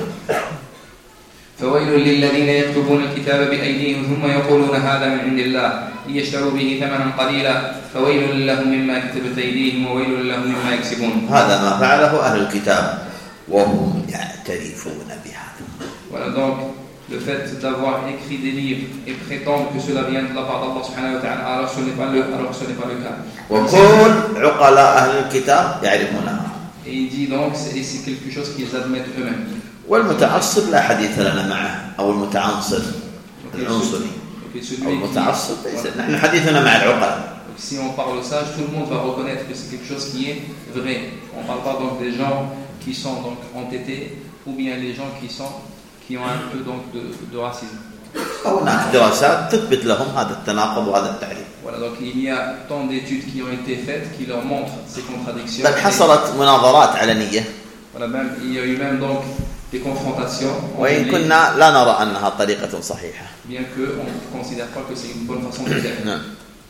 فويل للذين يكتبون الكتاب بأيديهم ثم يقولون هذا من عند الله ليشتروا به ثمنا قليلا فويل لهم مما كتبت أيديهم وويل لهم مما يكسبون. هذا ما فعله أهل الكتاب وهم يعترفون بهذا. Voilà donc le fait d'avoir écrit des livres et prétendre que cela vient de la part d'Allah subhanahu wa ta'ala alors ce n'est pas le alors ce n'est pas le cas. وكل عقلاء أهل الكتاب يعرفونها. Et il dit donc c'est, c'est quelque chose qu'ils admettent eux-mêmes. والمتعصب لا حديث لنا معه أو المتعنصر العنصري أو المتعصب نحن حديثنا مع العقلاء. Si on parle sage, tout le monde va reconnaître que c'est quelque chose qui est vrai. On ne parle pas donc des gens qui sont donc entêtés ou bien les gens qui sont qui ont un peu donc de, de racisme. هناك دراسات تثبت لهم هذا التناقض وهذا التعريف. Voilà donc il y a tant d'études qui ont été faites qui leur montrent ces contradictions. بل حصلت مناظرات علنية. Voilà même il y a eu même donc des confrontations, وإن كنا لا نرى أنها طريقة صحيحة. bien qu'on ne considère pas que c'est une bonne façon de faire. نعم.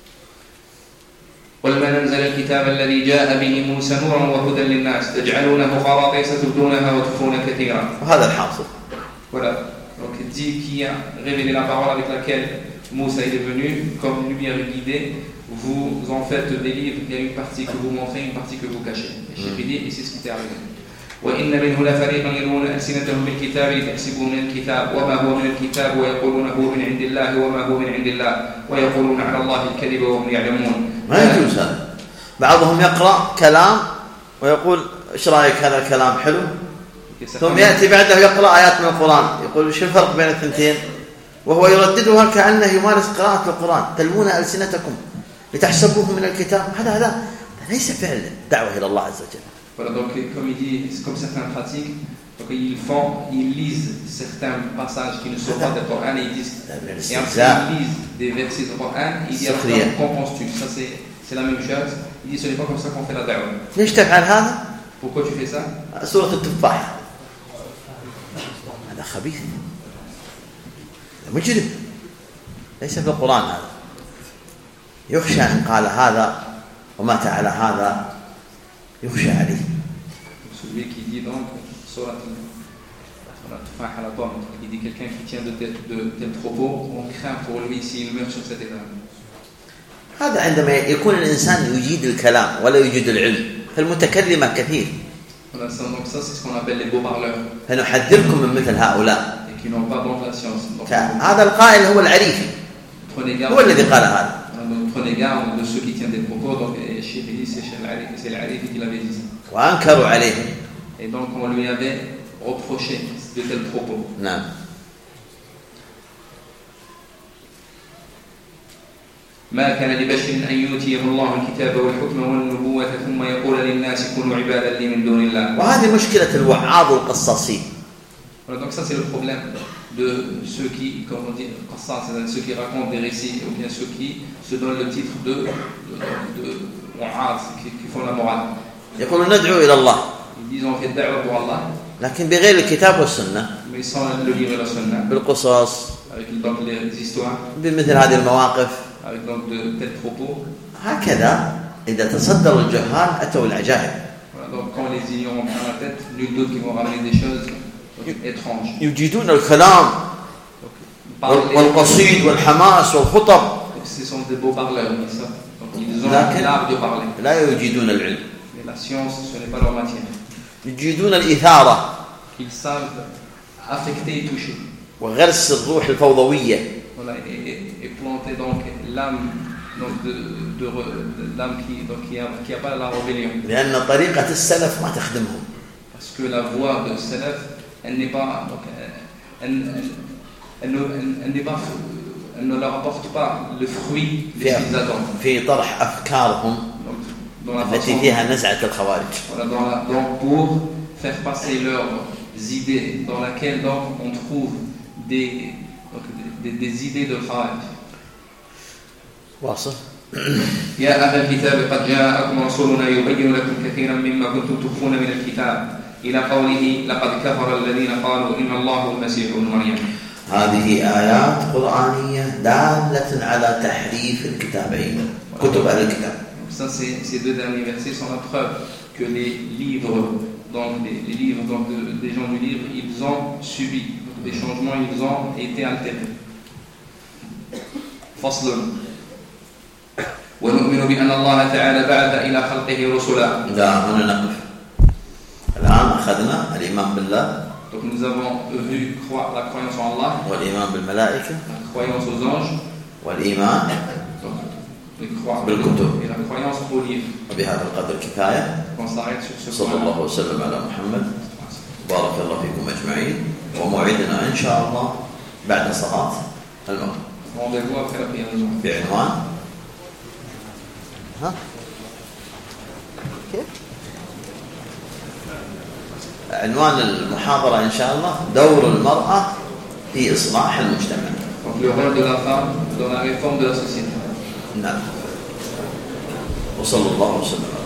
قل من أنزل الكتاب الذي جاء به موسى نورا وهدى للناس تجعلونه قراطيس تبدونها وتخفون كثيرا. وهذا الحاصل. Voilà. Donc dit qui a révélé la parole avec laquelle Moussa est venu comme une lumière guidée. Vous en faites des livres, il y a une partie que vous montrez, une partie que vous cachez. Et c'est ce qui t'est arrivé. وإن منه لفريقا يلوون ألسنتهم بالكتاب لتحسبوه من الكتاب وما هو من الكتاب ويقولون هو من عند الله وما هو من عند الله ويقولون على الله الكذب وهم يعلمون. ما يجوز هذا. بعضهم يقرأ كلام ويقول إيش رأيك هذا الكلام حلو؟ ثم يأتي بعده يقرأ آيات من القرآن يقول شو الفرق بين الثنتين؟ وهو يرددها كأنه يمارس قراءة القرآن. تلوون ألسنتكم لتحسبوه من الكتاب. هذا هذا ليس فعل دعوة إلى الله عز وجل. Voilà, donc comme il dit, comme certains pratiquent, donc ils font, ils lisent certains passages qui ne sont pas du Coran et ils disent, et après ils lisent des versets du Coran et ils disent alors qu'en penses-tu? Ça c'est, c'est la même chose. Il dit ce n'est pas comme ça qu'on fait la da'wah. ليش تفعل هذا؟ Pourquoi tu fais ça? سورة التفاح. هذا خبيث. مجرم. ليس في القرآن هذا. يخشى أن قال هذا ومات على هذا. يخشى عليه. Celui qui dit donc sur la Tufah à la pomme, il dit quelqu'un qui tient de tels propos, on craint pour lui s'il meurt sur cette étape. هذا عندما يكون الإنسان يجيد الكلام ولا يجيد العلم فالمتكلمة كثير. Voilà, donc ça c'est ce qu'on appelle les beaux parleurs. فنحذركم من مثل هؤلاء. Et qui n'ont pas donc la science. هذا القائل هو العريفي. هو الذي قال هذا. Prenez garde de ceux qui tiennent des propos. Donc Cheikh dit c'est l'Arifi qui l'avait dit. وأنكروا عليه. Et donc on lui avait reproché de tels propos. نعم. ما كان لبشر أن يؤتيه الله الكتاب والحكم والنبوة ثم يقول للناس كونوا عبادا لي من دون الله. وهذه مشكلة الوعاظ والقصاصين. Voilà, donc ça c'est le problème de ceux qui, comme on dit, c'est-à-dire ceux qui racontent des récits ou bien ceux qui se donnent le titre de de wa'az, qui, qui font la morale. يقولون ندعو إلى الله. Ils disent on fait da'wah pour Allah. لكن بغير الكتاب والسنة. Mais sans le livre et la sunna. بالقصص. Avec donc les histoires. بمثل هذه المواقف. Avec donc de tels propos. هكذا إذا تصدر الجهال أتوا العجائب. Voilà, donc quand les ignorants prennent la tête, nul doute qui vont ramener des choses étranges. يجيدون الكلام والقصيد والحماس والخطب. Ce sont des beaux parleurs, ils savent. Donc ils ont l'art de parler. لا يجيدون العلم. Mais la science, ce n'est pas leur matière. يجيدون الإثارة. Ils savent affecter et toucher. وغرس الروح الفوضوية. Voilà, et, et, et planter donc l'âme donc de, de, de, de l'âme qui donc qui a qui a pas la rébellion. لأن طريقة السلف ما تخدمهم. Parce que la voie de salaf, elle n'est pas donc elle, elle, elle, ne, elle, elle n'est pas elle ne leur apporte pas le fruit de ce qu'ils attendent. في طرح أفكارهم التي فيها نزعة الخوارج. Voilà, dans la, donc pour faire passer leurs idées dans laquelle donc on trouve des donc, des, des idées de kharaj. واصل. يا أهل الكتاب قد جاءكم رسولنا يبين لكم كثيرا مما كنتم تخفون من الكتاب إلى قوله لقد كفر الذين قالوا إن الله هو المسيح ابن مريم. هذه آيات قرآنية دالة على تحريف الكتابين كتب أهل الكتاب. Ça, c'est, ces deux derniers versets sont la preuve que les livres, donc les, les livres donc de, des gens du livre, ils ont subi des changements, ils ont été altérés. فصل ونؤمن بأن الله تعالى بعث إلى خلقه رسلا. لا هنا نقف. الآن أخذنا الإيمان بالله. Donc nous avons vu la croyance en Allah. والإيمان بالملائكة. La croyance aux anges. والإيمان بالكتب. Et la croyance aux livres. وبهذا القدر كفاية. On s'arrête sur ce صلى الله وسلم على محمد. بارك الله فيكم أجمعين. وموعدنا إن شاء الله بعد صلاة المغرب. Rendez-vous après la prière du jour. بعنوان ها كيف عنوان المحاضرة إن شاء الله دور المرأة في إصلاح المجتمع. Donc le rôle de la femme dans la réforme de la société. نعم. وصلى الله وسلم